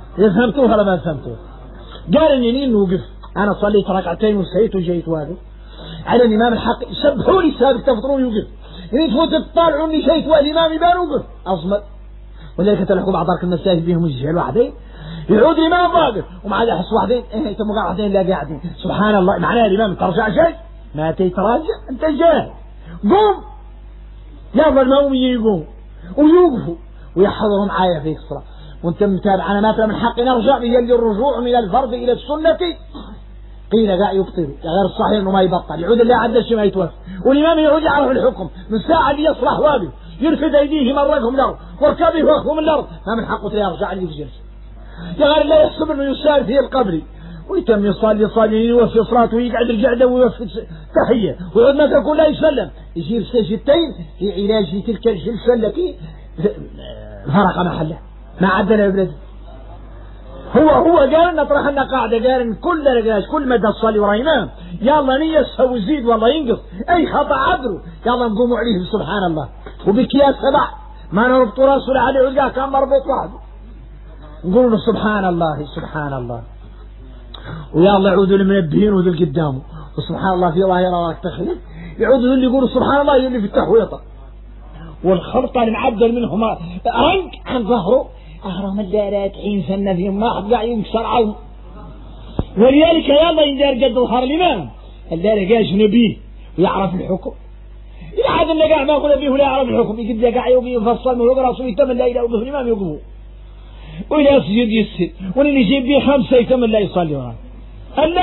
فهمتوها ولا ما فهمتوها؟ قال إني نوقف أنا صليت ركعتين وسهيت وجيت واقف على الإمام الحق سبحوا لي سابق تفطرون يوقف يعني تفوت تطالعوا اني شيء والإمام يبان وقف أصمت. ولذلك تلحقوا بعض المساجد بهم الجهل واحدين يعود الإمام واقف ومع ذا أحس واحدين تم قاعد واحدين لا قاعدين سبحان الله معناه الإمام ترجع شيء ما تتراجع أنت جاهل قوم يلا المأموم يقوم ويوقفوا ويحضروا معايا في الصلاة وانت متابع أنا مثلا من حق نرجع يلي الرجوع من الفرض إلى السنة قيل قاع يبطل غير الصحيح انه ما يبطل يعود اللي عدى شيء ما يتوفى والإمام يعود يعرف الحكم من ساعة اللي يصلح واقف يرفد أيديه مرقهم الأرض واركبه وقفهم الأرض ما من حقه يرجع اللي في جلسه يا غير لا يحسب انه يسار فيه القبر ويتم يصلي يوفي صلاته ويقعد القعده ويوفي تحيه ويقعد ما تقول لا يسلم يجيب سجدتين في علاج تلك الجلسه التي فرق محله ما عدل ابدا هو قال نطرح لنا قاعده قال كل ما تصلي ورا امام يلا نيسها ويزيد والله ينقص اي خطا عذره يلا نقوموا عليه سبحان الله وبكياس سبع ما نربط راسه عليه ويلقاه كان مربوط وحده نقول سبحان الله ويلا يعودوا المنبهين وذل قدامه وسبحان الله في ظاهرة راك تخيل يعودوا اللي يقولوا سبحان الله اللي في التحويطة والخلطة المعدل منهم رنق عن ظهره أهرم الدارات عين سنة فيهم ما حد قاعد ينكسر عون ولذلك يلا يندار قد ظهر الإمام الدار قاش نبيه ويعرف الحكم العادة اللي قاعد ما يقول به ولا يعرف الحكم يجب لي قاعد يفصل ويقرأ رسول يتم لا إله إلا الله الإمام يقوم ولا يسجد يسجد واللي يجيب به 5 يتم لا يصلي وراه ألا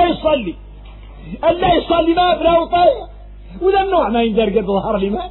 يصلي ما بلا وطاية وذا النوع ما يندر قد ظهر الإمام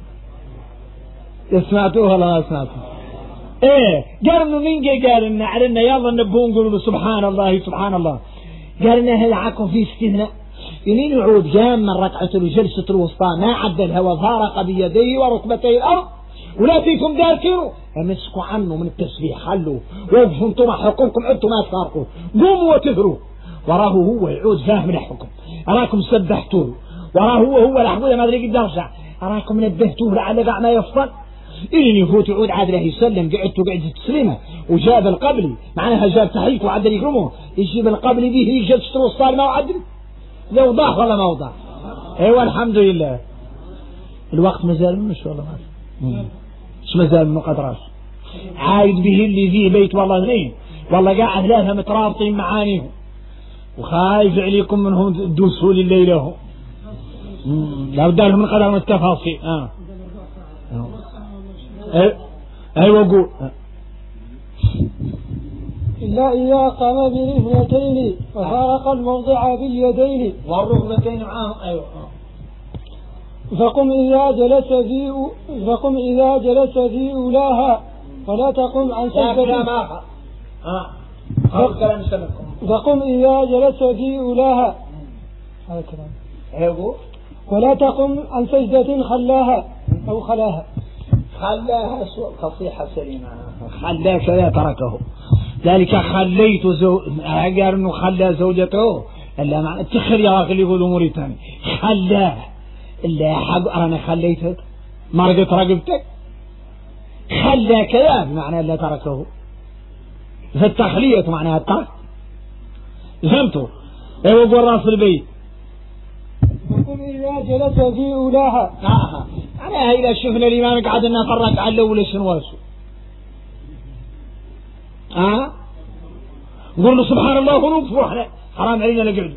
سمعتوها ولا ما سمعتوها قال انه مين قال لنا على لنا يلا نبوه نقولوا سبحان الله قال لنا هذا عاكم في استثناء يمين يعود جاما ركعة الجلسة الوسطى ما عدلها وفارق بيديه وركبتيه الأرض ولا فيكم ذاكروا امسكوا عنه من التسبيح خلوا وقفوا انتم مع حكمكم انتم ما تفارقوا قوموا وتثروا وراه هو يعود فاهم الحكم اراكم سبحتوه وراه هو الحمود ما ادري قد ارجع اراكم نبهتوه لعل قاع ما يفصل إلين يفوت يعود عاد له يسلم قعدتوا قعدة تسليمه وجاب القبلي معناها جاب تحيته وعدل يكرمه يجيب القبلي به جلسة الوسطى ما وعدل لو ضاح ولا ما وضاح ايوه الحمد لله الوقت مازال مش والله مش مازال من قدراش عايد به اللي فيه بيت والله اثنين والله قاعد 3 مترابطين معانيهم وخايف عليكم منهم تدوسوا لي الليله لو دارهم من قدر من التفاصيل ايوه قول إلا إذا قام بركنتين وفارق الموضع باليدين والركبتين معاهم ايوه فقم إذا جلس في أولاها ولا تقم عن سجدة فقم إذا جلس في أولاها ولا تقم عن سجدة خلاها أو خلاها فصيحة سليمة خلا كذا تركه ذلك خليت قال انه خلى زوجته الا معنى التخر يا اخي اللي يقولوا موريتاني خلاه الا حق انا خليتك مرقت رقبتك خلى كذا بمعنى لا تركه فالتخلية معناها الترك فهمتوا ايوه قول راس البيت وقم إذا جلس في أولاها أنا إذا شفنا الإمام قاعد لنا فرق على الأول شنو واسو نقول له سبحان الله ونوقف احنا حرام علينا نقعد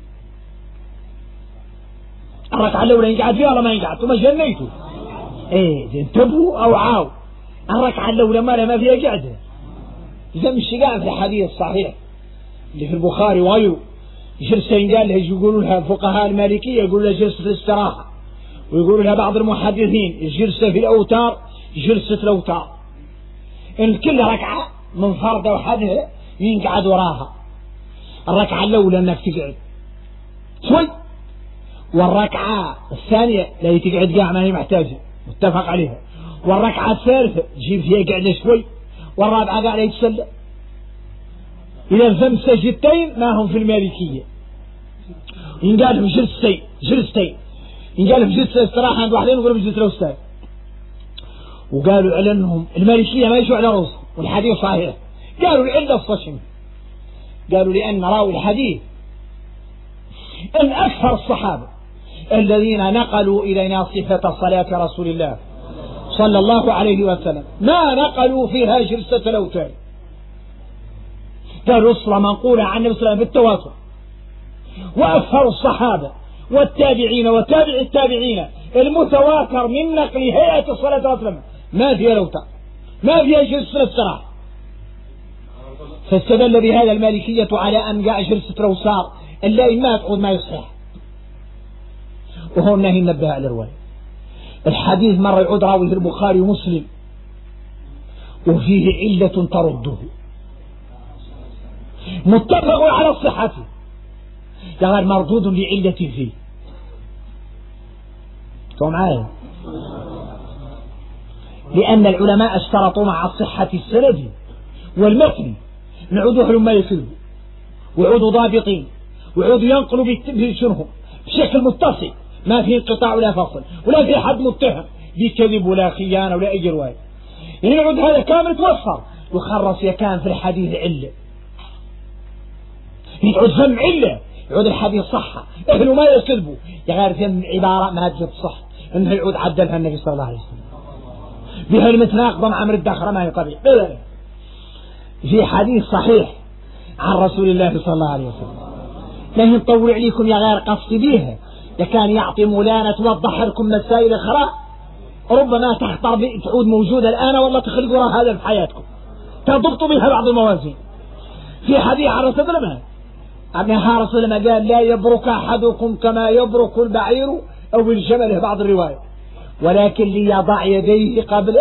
الركعة الأولى ينقعد فيها ولا ما ينقعد ثم جنيته انتبهوا أو عاو الركعة الأولى ما فيها قعدة زي مش قاعد في الحديث الصحيح اللي في البخاري وغيره جلسة قال لها يقولوا لها الفقهاء المالكية يقولوا لها جلسة الاستراحة ويقولوا لها بعض المحدثين الجلسة في الأوتار جلسة الأوتار إن كل ركعة من فرد أو حدها ينقعد وراها الركعة الأولى أنك تقعد شوي والركعة الثانية لا تقعد قاع ما هي محتاجة متفق عليها والركعة الثالثة تجيب فيها قعدة شوي والرابعة قاع لا يتسلى إذا ثم سجدتين ما هم في المالكية ينقال لهم جلستين ينقال لهم جلسة استراحة عند واحدين ويقولوا جلسة الأستاذ وقالوا على أنهم المالكية ما يشوا على رؤوسهم والحديث صحيح قالوا العلة الصشم قالوا لأن راوي الحديث أن أكثر الصحابة الذين نقلوا إلينا صفة صلاة رسول الله صلى الله عليه وسلم ما نقلوا فيها جلسة الأوتار. كالرسل منقولة عن النبي صلى الله عليه وسلم بالتواتر، وأكثر الصحابة والتابعين وتابع التابعين المتواتر من نقل هيئة الصلاة صلى الله عليه وسلم ما فيها الأوتار، ما فيها جلسة الاستراحة. فاستدل بهذا المالكية على أن جاء جلسة الأوسار اللي ما تعود ما يصح، وهو النهي نبه على الرواية. الحديث مرة يعود راويه البخاري ومسلم وفيه علة ترده، متفق على صحته غير مردود لعلة فيه. معايا؟ لأن العلماء اشترطوا مع صحة السند والمتن نعودوا لما يكذبوا، وعودوا ضابطين، وعودوا ينقلوا بشنهم بشكل متصل ما فيه انقطاع ولا فصل ولا في حد متهم بكذب ولا خيانة ولا أي رواية. يعني نعود هذا كامل توفر وخرص يكان في الحديث علة، يعود ذم علة، يعود الحديث صحة أهله ما يكذبوا يغير ذم عبارة ما تجد صح إنه يعود عدلها النبي صلى الله عليه وسلم بها المتناقضة مع أمر الداخل ما هي طبيعي. في حديث صحيح عن رسول الله صلى الله عليه وسلم لن نطول عليكم يا غير قصد بيها، لكان يعطي مولانا توضح لكم مسائل أخرى ربما تخطر تعود موجودة الآن والله تخلقوا وراء هذا في حياتكم تضبطوا بها بعض الموازين. في حديث عن رسول الله عنها رسول الله قال لا يبرك أحدكم كما يبرك البعير أو الجمل، بعض الرواية، ولكن ليضع يديه قبل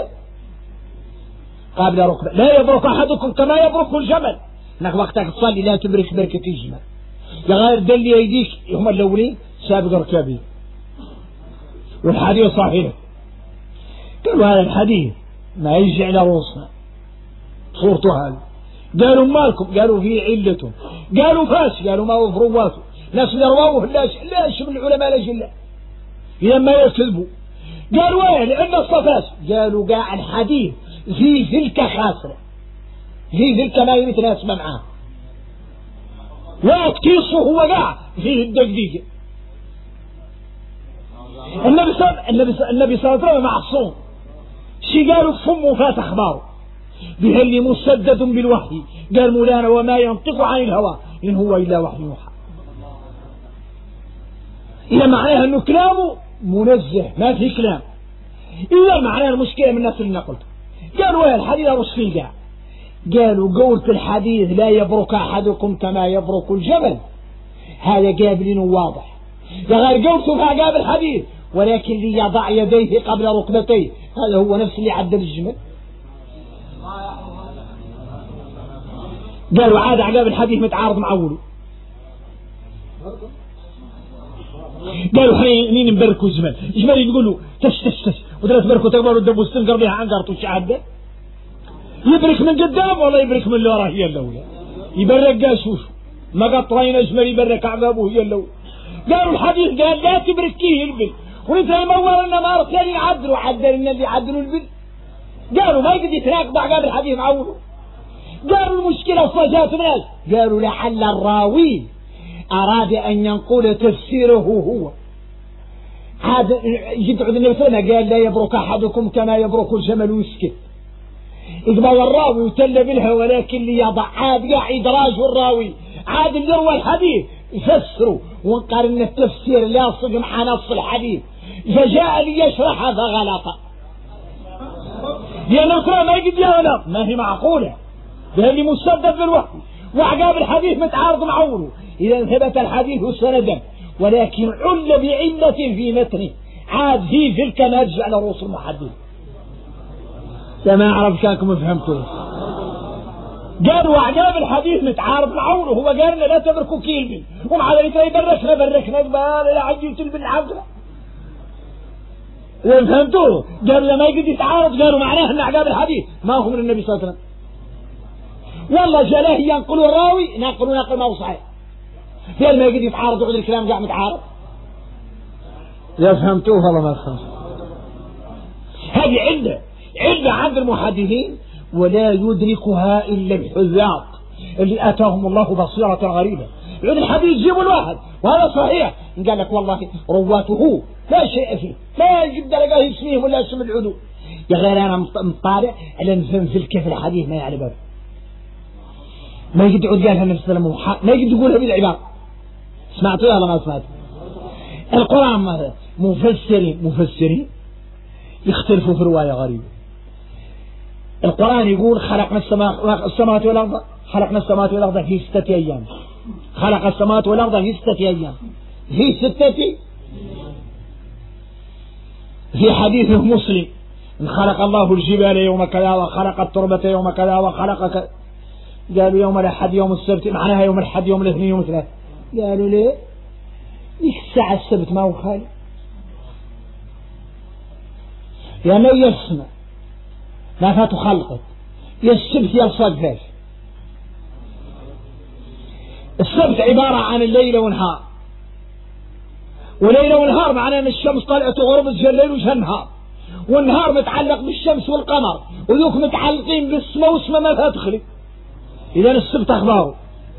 ركبه. لا يبرك أحدكم كما يبرك الجمل، انك وقتك تصلي لا تبرك بركة الجمل يغير دل يديك هم الأولين سابق ركابين. والحديث صحيح. قالوا هذا الحديث ما يجي على رؤوسنا صورته هذا. قالوا مالكم؟ قالوا فيه علته. قالوا فاش؟ قالوا ما هو فرواته ناس اللي رواه لاش من العلماء لا إذا ما يكذبوا. قالوا ايه لأن الصفاش؟ قالوا قاع الحديث في تلك خاسرة، في تلك ما يتناسب معاه لا تكيصه هو قاع فيه الدقيقة. النبي صلى الله عليه وسلم معصوم شي قالوا فمه فات أخباره بها اللي مسدد بالوحي. قال مولانا وما ينطق عن الهوى إن هو إلا وحي يوحى. إذا معناها أنه كلامه منزه ما في كلام. إذا معناها المشكلة من الناس اللي قلت قالوا يا الحديث أرش فيه قاع. قالوا قولت الحديث لا يبرك أحدكم كما يبرك الجبل هذا قابلين واضح، غير قولته فقابل الحديث ولكن ليضع يديه قبل ركبتيه هذا هو نفس اللي عدل الجمل. قالوا عاد عقاب الحديث متعارض مع أوله. قالوا حين نبركوا الجمل يقولوا تش ودرت بركوا تقبلوا الدبوا السنقر بها عن قرطوا الشعب يبرك من قدام ولا يبرك من اللي وراه هي الأولى يبرك قال شوف ما قطرين أجمل يبرك عقابه هي الأولى. قالوا الحديث قال لا تبركيه البل وانت المول لنا ما رسالي يعدلوا عدلنا اللي يعدلوا البل. قالوا ما يقدر يتناقض عقاب الحديث معوله. قالوا المشكلة صجات الناس. قالوا لعل الراوي أراد أن ينقل تفسيره هو هذا. جد عبد النبي صلى الله عليه وسلم قال لا يبرك أحدكم كما يبرك الجمل ويسكت إقبال الراوي وتل بالها ولكن ليضع عاد إدراج الراوي عاد اللي روى الحديث يفسره وقال التفسير لا يصدق مع نص الحديث فجاء ليشرح فغلط. لأن القرآن ما يجد يا غلط ما هي معقولة اللي مسدد بالوحي وعقاب الحديث متعارض مع أوله. إذا ثبت الحديث سندا ولكن عل بعلة في متنه عاد في تلك نرجع على رؤوس المحدث. ما أعرف كانكم فهمتوا. قالوا عقاب الحديث متعارض مع أوله هو قال لا تبركوا كيلبي ومع ذلك بركنا قبال لا عجلت بالعقل. فهمتوا؟ قالوا لما يقدر يتعارض قالوا معناه أن عقاب الحديث ما هو من النبي صلى الله عليه وسلم والله جلاه ينقلوا الراوي نقل ما هو صحيح. في ما يقدر يتعارض وعد الكلام قاع متعارض. يا فهمتوه والله ما فهمت. هذه علة عند المحدثين ولا يدركها إلا الحذاق اللي آتاهم الله بصيرة غريبة يعود الحديث جيبوا الواحد وهذا صحيح. إن قال لك والله رواته لا شيء فيه، لا يجب لقاه اسمهم ولا اسم العدو، يا غير أنا مطالع على نفهم في كيف الحديث ما يعلم باب، ما يجب يعود قالها النبي صلى الله عليه وسلم، ما يجب يقولها بالعبارة. سمعتوا ولا ما سمعتوا؟ القرآن مفسرين يختلفوا في رواية غريبة. القرآن يقول خلقنا السماوات والأرض، خلقنا السماوات والأرض في 6 أيام، خلق السماوات والأرض في 6 أيام، في 6. في حديث مسلم إن خلق الله الجبال يوم كذا وخلق التربة يوم كذا وخلق قالوا يوم الأحد يوم السبت، معناها يوم الأحد يوم الاثنين يوم الثلاث. قالوا ليه؟ ليش الساعة السبت ما هو خالي؟ يعني يسمع ما فات خلقت يا السبت يا الصدفاش. السبت عبارة عن الليل ونهار، وليل ونهار معناه ان الشمس طلعت وغربت جا الليل وجا النهار، والنهار متعلق بالشمس والقمر، وذوك متعلقين بالسماء والسماء ما فيها تخلق. اذا السبت اخباره.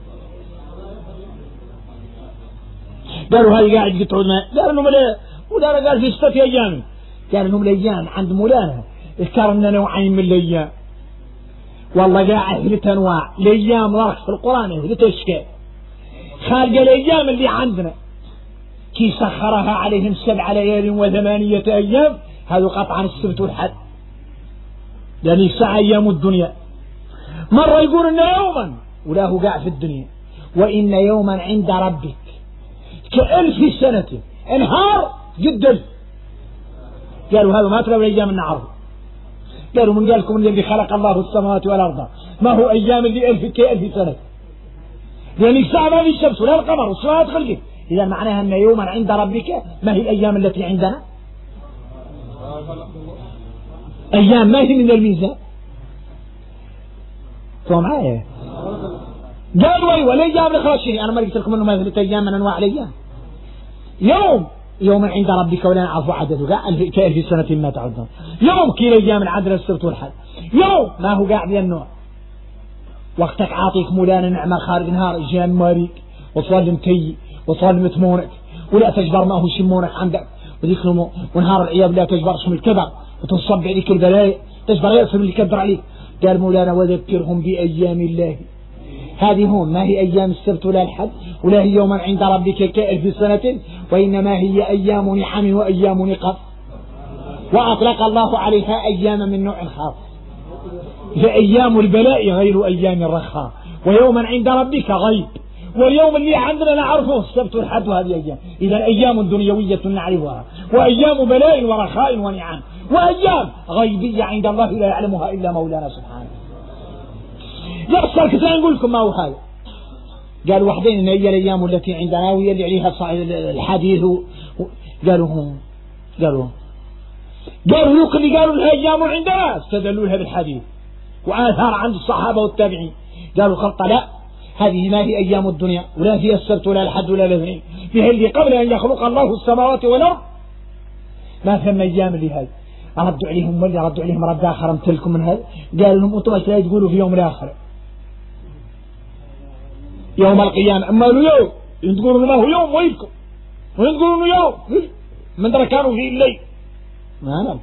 قالوا هاي قاعد قطعوا قالوا انهم ولا قال في 6 أيام، قال انهم الايام عند مولانا ذكرنا نوعين من الايام، والله قاعد 3 أنواع الايام ورق في القرآن 3 أشكال. خالق الايام اللي عندنا كي سخرها عليهم 7 ليال و8 أيام، هذا قطعا السبت والحد، يعني 7 أيام الدنيا. مرة يقول إن يوما ولا هو قاع في الدنيا، وإن يوما عند ربك ك1000 سنة، انهار جدا. قالوا هذا ما ترى الأيام النعرض. قالوا من قالكم الذي خلق الله السماوات والأرض ما هو أيام اللي 1000 سنة، يعني ساعة ما في الشمس ولا القمر والسماوات خلقت. إذا معناها أن يوما عند ربك ما هي الأيام التي عندنا؟ أيام ما هي من الميزان. تو معايا؟ قالوا أيوة الأيام الخراشية، أنا ما قلت لكم أنه ما 3 أيام من أنواع الأيام. يوم عند ربك ولا نعرف عدده ك1000 سنة ما تعدون. يوم كي الأيام العدل السبت والحد، يوم ما هو قاعد النوع. وقتك عاطيك مولانا نعمة خارج نهار جان ماريك وصال متي وصال متمونك ولا تجبر ما هو شمونك عندك وذيك ونهار العياب لا تجبر شم الكبر وتنصب عليك البلايا تجبر يأسر اللي كبر عليك. قال مولانا وذكرهم بأيام الله، هذه هون ما هي أيام السبت ولا الحد ولا هي يوما عند ربك ك1000 سنة، وإنما هي أيام نعم وأيام نقم، وأطلق الله عليها أيام من نوع خاص، فأيام البلاء غير أيام الرخاء، ويوما عند ربك غيب، واليوم اللي عندنا نعرفه السبت والحد وهذه أيام. إذا أيام دنيوية نعرفها، وأيام بلاء ورخاء ونعم، وأيام غيبية عند الله لا يعلمها إلا مولانا سبحانه. يحصل كثير نقول لكم ما هو هذا. قال وحدين إن هي الأيام التي عندنا وهي اللي عليها الحديث قالوا ذوك اللي قالوا لها أيام عندنا استدلوا لها بالحديث وآثار عند الصحابة والتابعين. قالوا خلطة لا، هذه ما هي أيام الدنيا ولا فيها السبت ولا الحد ولا الاثنين، فيها اللي قبل أن يخلق الله السماوات والأرض ما ثم أيام اللي هذه. ردوا عليهم واللي ردوا عليهم رد آخر امثلكم من هذا، قالوا لهم أنتم لا تقولوا في يوم الآخر يوم القيامة، أما يوم تقولوا ما هو يوم ويلكم، ويقولوا يوم من درا كانوا في الليل ما نعم،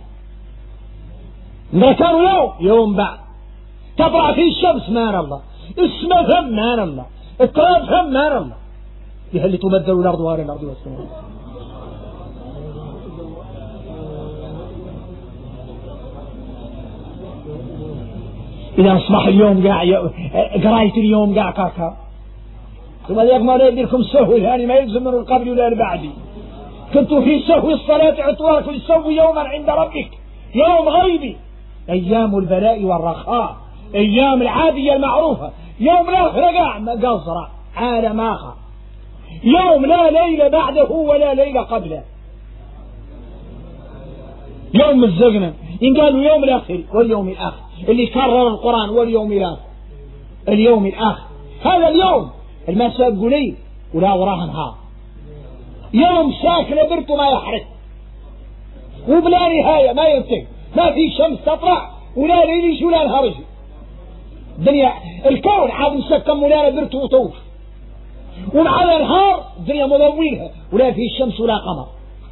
من كانوا يوم بعد تطلع فيه الشمس ما نرى الله، اسمه ثم ما نرى الله، التراب ثم ما نرى الله، هي اللي تبدل الأرض وارى الأرض والسماء. إذا أصبح اليوم قراية اليوم كاكا ثم ذلك ما لا يديركم سهو ثاني ما يلزم من القبل ولا البعدي. كنتوا في سهو الصلاة عطوها كل سهو يوما عند ربك يوم غيبي، أيام البلاء والرخاء، أيام العادية المعروفة، يوم لا فرقع قصر عالم آخر، يوم لا ليلة بعده ولا ليلة قبله، يوم الزغنة إن قالوا يوم الآخر واليوم الآخر اللي كرر القرآن واليوم الآخر، اليوم الآخر هذا اليوم المساء قليل ولا وراها نهار، يوم ساكنة برته ما يحرق وبلا نهاية ما ينتهي، ما في شمس تطلع ولا ليليش ولا نهار يجي. الدنيا الكون عاد مسكن مولانا برته وطوف ومع الأنهار الدنيا مضوينها ولا في الشمس ولا قمر.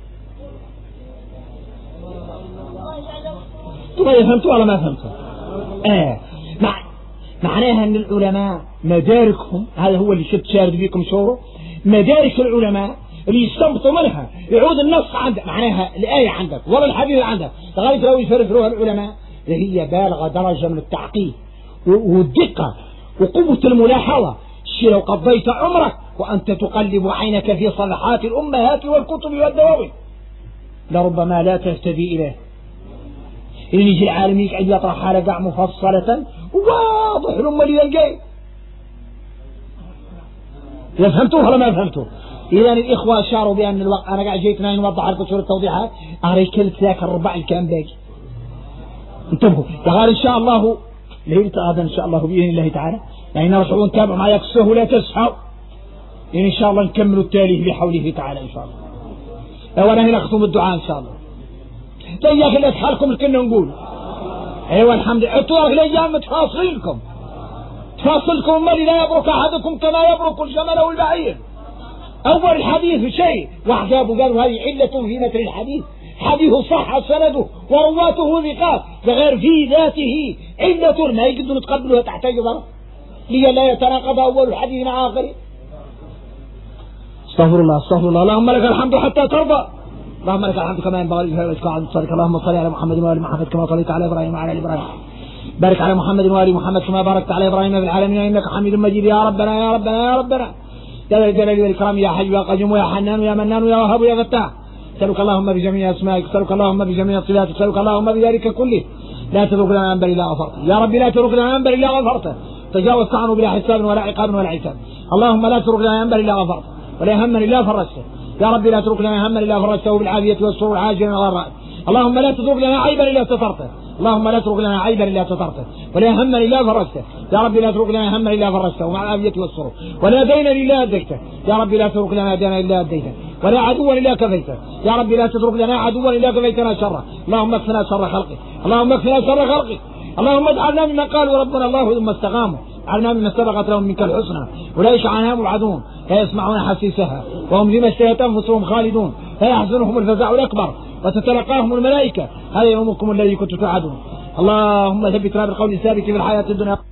طيب فهمتوا ولا ما فهمتوا؟ معناها أن العلماء مداركهم، هذا هو اللي شارد فيكم شوره، مدارك العلماء اللي يستنبطوا منها يعود النص عندك، معناها الآية عندك ولا الحديث عندك، لغاية لو يفرفروها العلماء هي بالغة درجة من التعقيد والدقة وقوة الملاحظة. الشيء لو قضيت عمرك وأنت تقلب عينك في صفحات الأمهات والكتب والدواوين لربما لا تهتدي إليه. إن يجي العالم يقعد يطرحها لقع مفصلة واضح لما اللي يلقاه. إذا فهمتوه ولا ما فهمتوه؟ إذا الإخوة أشاروا بأن الوقت، أنا قاعد جيتنا نوضح لكم شوية توضيحات، أري كلت ذاك الربع الكام باقي. انتبهوا لغاية إن شاء الله ليلة غدا إن شاء الله بإذن الله تعالى، يعني نرجعوا نتابع معايا قصة ولا تسعوا، يعني إن شاء الله نكمل التالي بحوله تعالى إن شاء الله. وأنا هنا أختم الدعاء إن شاء الله. طيب يا أخي لا تحالكم كنا نقول أيوة الحمد لله. أنتوا الأيام تفاصيلكم ما لا يبرك أحدكم كما يبرك الجمل والبعير. أول الحديث شيء وأحجابه قالوا هذه علة في متن الحديث، حديث صح سنده ورواته ثقات، غير في ذاته علة ما يقدروا تقبلها تحتاج ضرب لي لا يتناقض أول الحديث مع آخره. استغفر الله. اللهم لك الحمد حتى ترضى، اللهم لك الحمد كما ينبغي لجلالك وعظمتك. اللهم صل على محمد وآل محمد كما صليت على إبراهيم وعلى آل إبراهيم. بارك على محمد وآل محمد كما باركت على إبراهيم في العالمين إنك حميد مجيد. يا ربنا يا ربنا يا ربنا يا ذا الجلال والإكرام يا حي يا قيوم يا حنان يا منان يا وهاب يا فتاح. أسألك اللهم بجميع أسمائك، أسألك اللهم بجميع صفاتك، أسألك اللهم بذلك كله لا تترك لنا ذنبا إلا غفرته. يا رب لا تترك لنا ذنبا إلا غفرته، تجاوزت عنه بلا حساب ولا عقاب ولا عتاب. اللهم لا تترك لنا ذنبا إلا غفرته ولا هما إلا فرجته. يا رب لا تترك لنا هما إلا فرجته بالعافية والسرور عاجلا غير. اللهم لا تترك لنا عيبا إلا سترته، اللهم لا تترك لنا عيبا إلا سترته ولا هما إلا فرجته. يا رب لا تترك لنا هما إلا فرجته ومع العافية والسرور، ولا دينا إلا أديته. يا رب لا تترك لنا دينا إلا أديته ولا عدوا إلا كفيته. يا رب لا تترك لنا عدوا إلا كفيتنا شره. اللهم اكفنا شر خلقه، اللهم اكفنا شر خلقه. اللهم اجعلنا ممن قالوا ربنا الله ثم استقاموا، اجعلنا ممن سبقت لهم منك الحسنى أولئك عنها مبعدون لا يسمعون حسيسها وهم لما اشتهت أنفسهم خالدون لا يحزنهم الفزع الأكبر وتتلقاهم الملائكة هذا يومكم الذي كنتم توعدون. اللهم ثبتنا بالقول الثابت في الحياة الدنيا